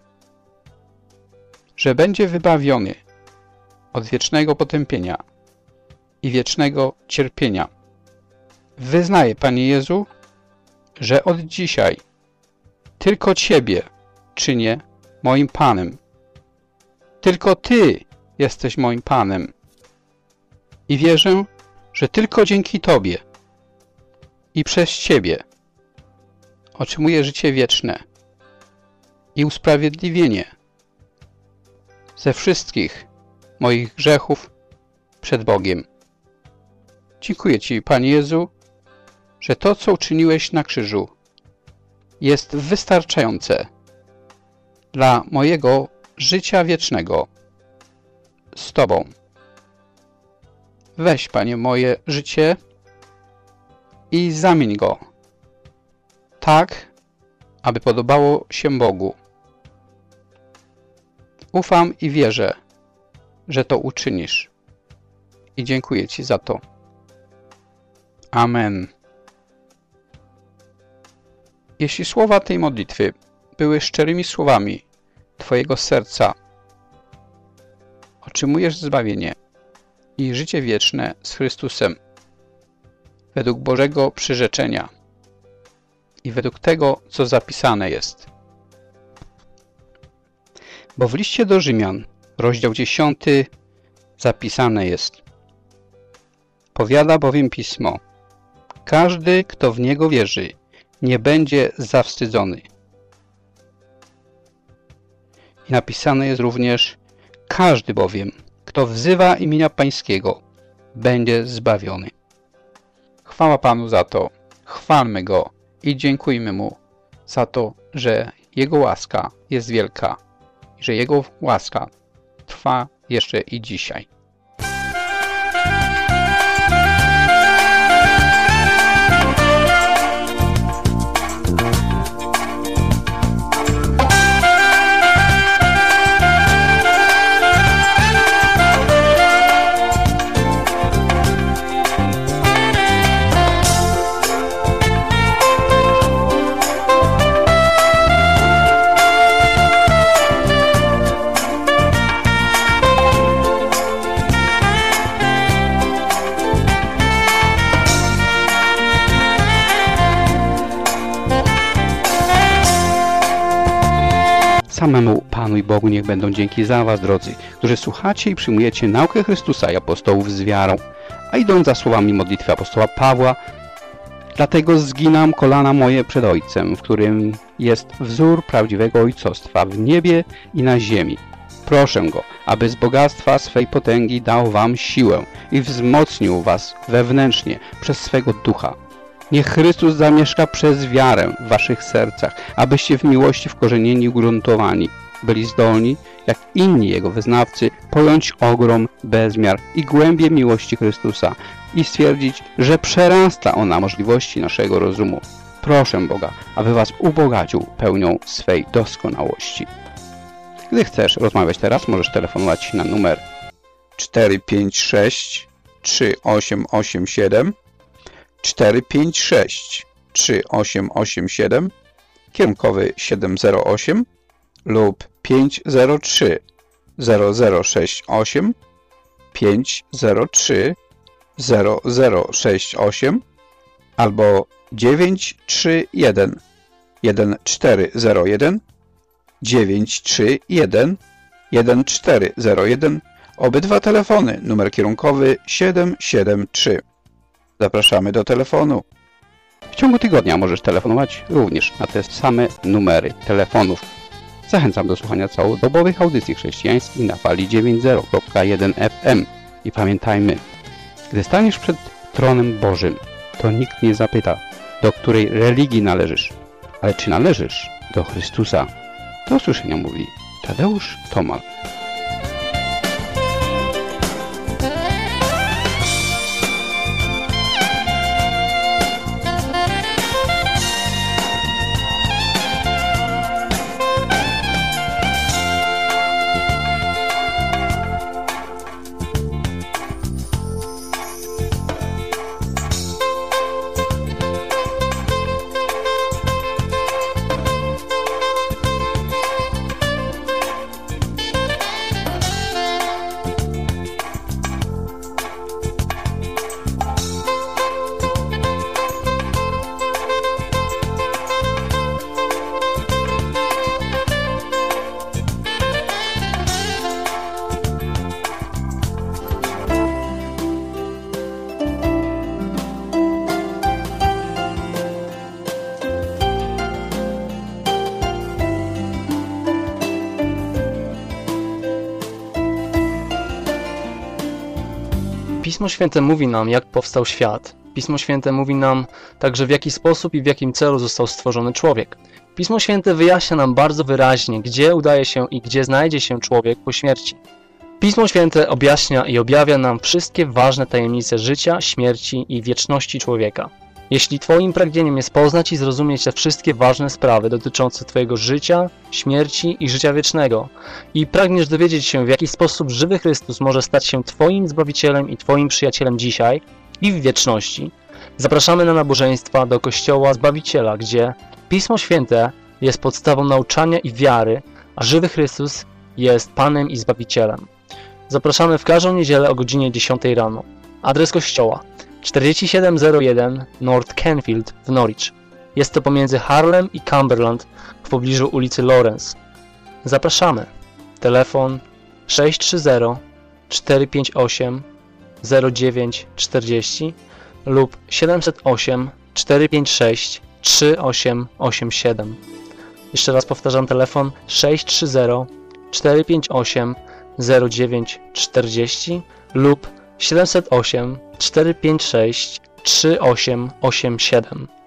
że będzie wybawiony od wiecznego potępienia i wiecznego cierpienia. Wyznaję, Panie Jezu, że od dzisiaj tylko Ciebie czynię moim Panem. Tylko Ty jesteś moim Panem. I wierzę, że tylko dzięki Tobie i przez Ciebie otrzymuję życie wieczne i usprawiedliwienie ze wszystkich moich grzechów przed Bogiem. Dziękuję Ci, Panie Jezu, że to, co uczyniłeś na krzyżu, jest wystarczające dla mojego życia wiecznego z Tobą. Weź, Panie, moje życie i zamień go tak, aby podobało się Bogu. Ufam i wierzę, że to uczynisz. I dziękuję Ci za to. Amen. Jeśli słowa tej modlitwy były szczerymi słowami Twojego serca, otrzymujesz zbawienie i życie wieczne z Chrystusem według Bożego przyrzeczenia i według tego, co zapisane jest. Bo w liście do Rzymian, rozdział 10, zapisane jest: powiada bowiem Pismo, każdy, kto w Niego wierzy, nie będzie zawstydzony. I napisane jest również: każdy bowiem, kto wzywa imienia Pańskiego, będzie zbawiony. Chwała Panu za to, chwalmy Go i dziękujmy Mu za to, że Jego łaska jest wielka i że Jego łaska trwa jeszcze i dzisiaj. Samemu Panu i Bogu niech będą dzięki za Was, drodzy, którzy słuchacie i przyjmujecie naukę Chrystusa i apostołów z wiarą, a idąc za słowami modlitwy apostoła Pawła, dlatego zginam kolana moje przed Ojcem, w którym jest wzór prawdziwego ojcostwa w niebie i na ziemi. Proszę Go, aby z bogactwa swej potęgi dał Wam siłę i wzmocnił Was wewnętrznie przez swego Ducha. Niech Chrystus zamieszka przez wiarę w Waszych sercach, abyście w miłości wkorzenieni i ugruntowani byli zdolni, jak inni Jego wyznawcy, pojąć ogrom, bezmiar i głębię miłości Chrystusa i stwierdzić, że przerasta ona możliwości naszego rozumu. Proszę Boga, aby Was ubogacił pełnią swej doskonałości. Gdy chcesz rozmawiać teraz, możesz telefonować na numer 456 3887 456 3887 kierunkowy 708 lub 503 0068 503 0068 albo 931 1401 931 1401. Obydwa telefony, numer kierunkowy 773. Zapraszamy do telefonu. W ciągu tygodnia możesz telefonować również na te same numery telefonów. Zachęcam do słuchania całodobowych audycji chrześcijańskich na fali 90.1 FM. I pamiętajmy, gdy staniesz przed tronem Bożym, to nikt nie zapyta, do której religii należysz, ale czy należysz do Chrystusa. Do usłyszenia mówi Tadeusz Tomal. Pismo Święte mówi nam, jak powstał świat. Pismo Święte mówi nam także, w jaki sposób i w jakim celu został stworzony człowiek. Pismo Święte wyjaśnia nam bardzo wyraźnie, gdzie udaje się i gdzie znajdzie się człowiek po śmierci. Pismo Święte objaśnia i objawia nam wszystkie ważne tajemnice życia, śmierci i wieczności człowieka. Jeśli Twoim pragnieniem jest poznać i zrozumieć te wszystkie ważne sprawy dotyczące Twojego życia, śmierci i życia wiecznego i pragniesz dowiedzieć się, w jaki sposób żywy Chrystus może stać się Twoim Zbawicielem i Twoim przyjacielem dzisiaj i w wieczności, zapraszamy na nabożeństwa do Kościoła Zbawiciela, gdzie Pismo Święte jest podstawą nauczania i wiary, a żywy Chrystus jest Panem i Zbawicielem. Zapraszamy w każdą niedzielę o godzinie 10 rano. Adres kościoła: 4701 North Canfield w Norwich. Jest to pomiędzy Harlem i Cumberland w pobliżu ulicy Lawrence. Zapraszamy. Telefon 630 458 0940 lub 708 456 3887. Jeszcze raz powtarzam, telefon 630 458 0940 lub 708 456 3887.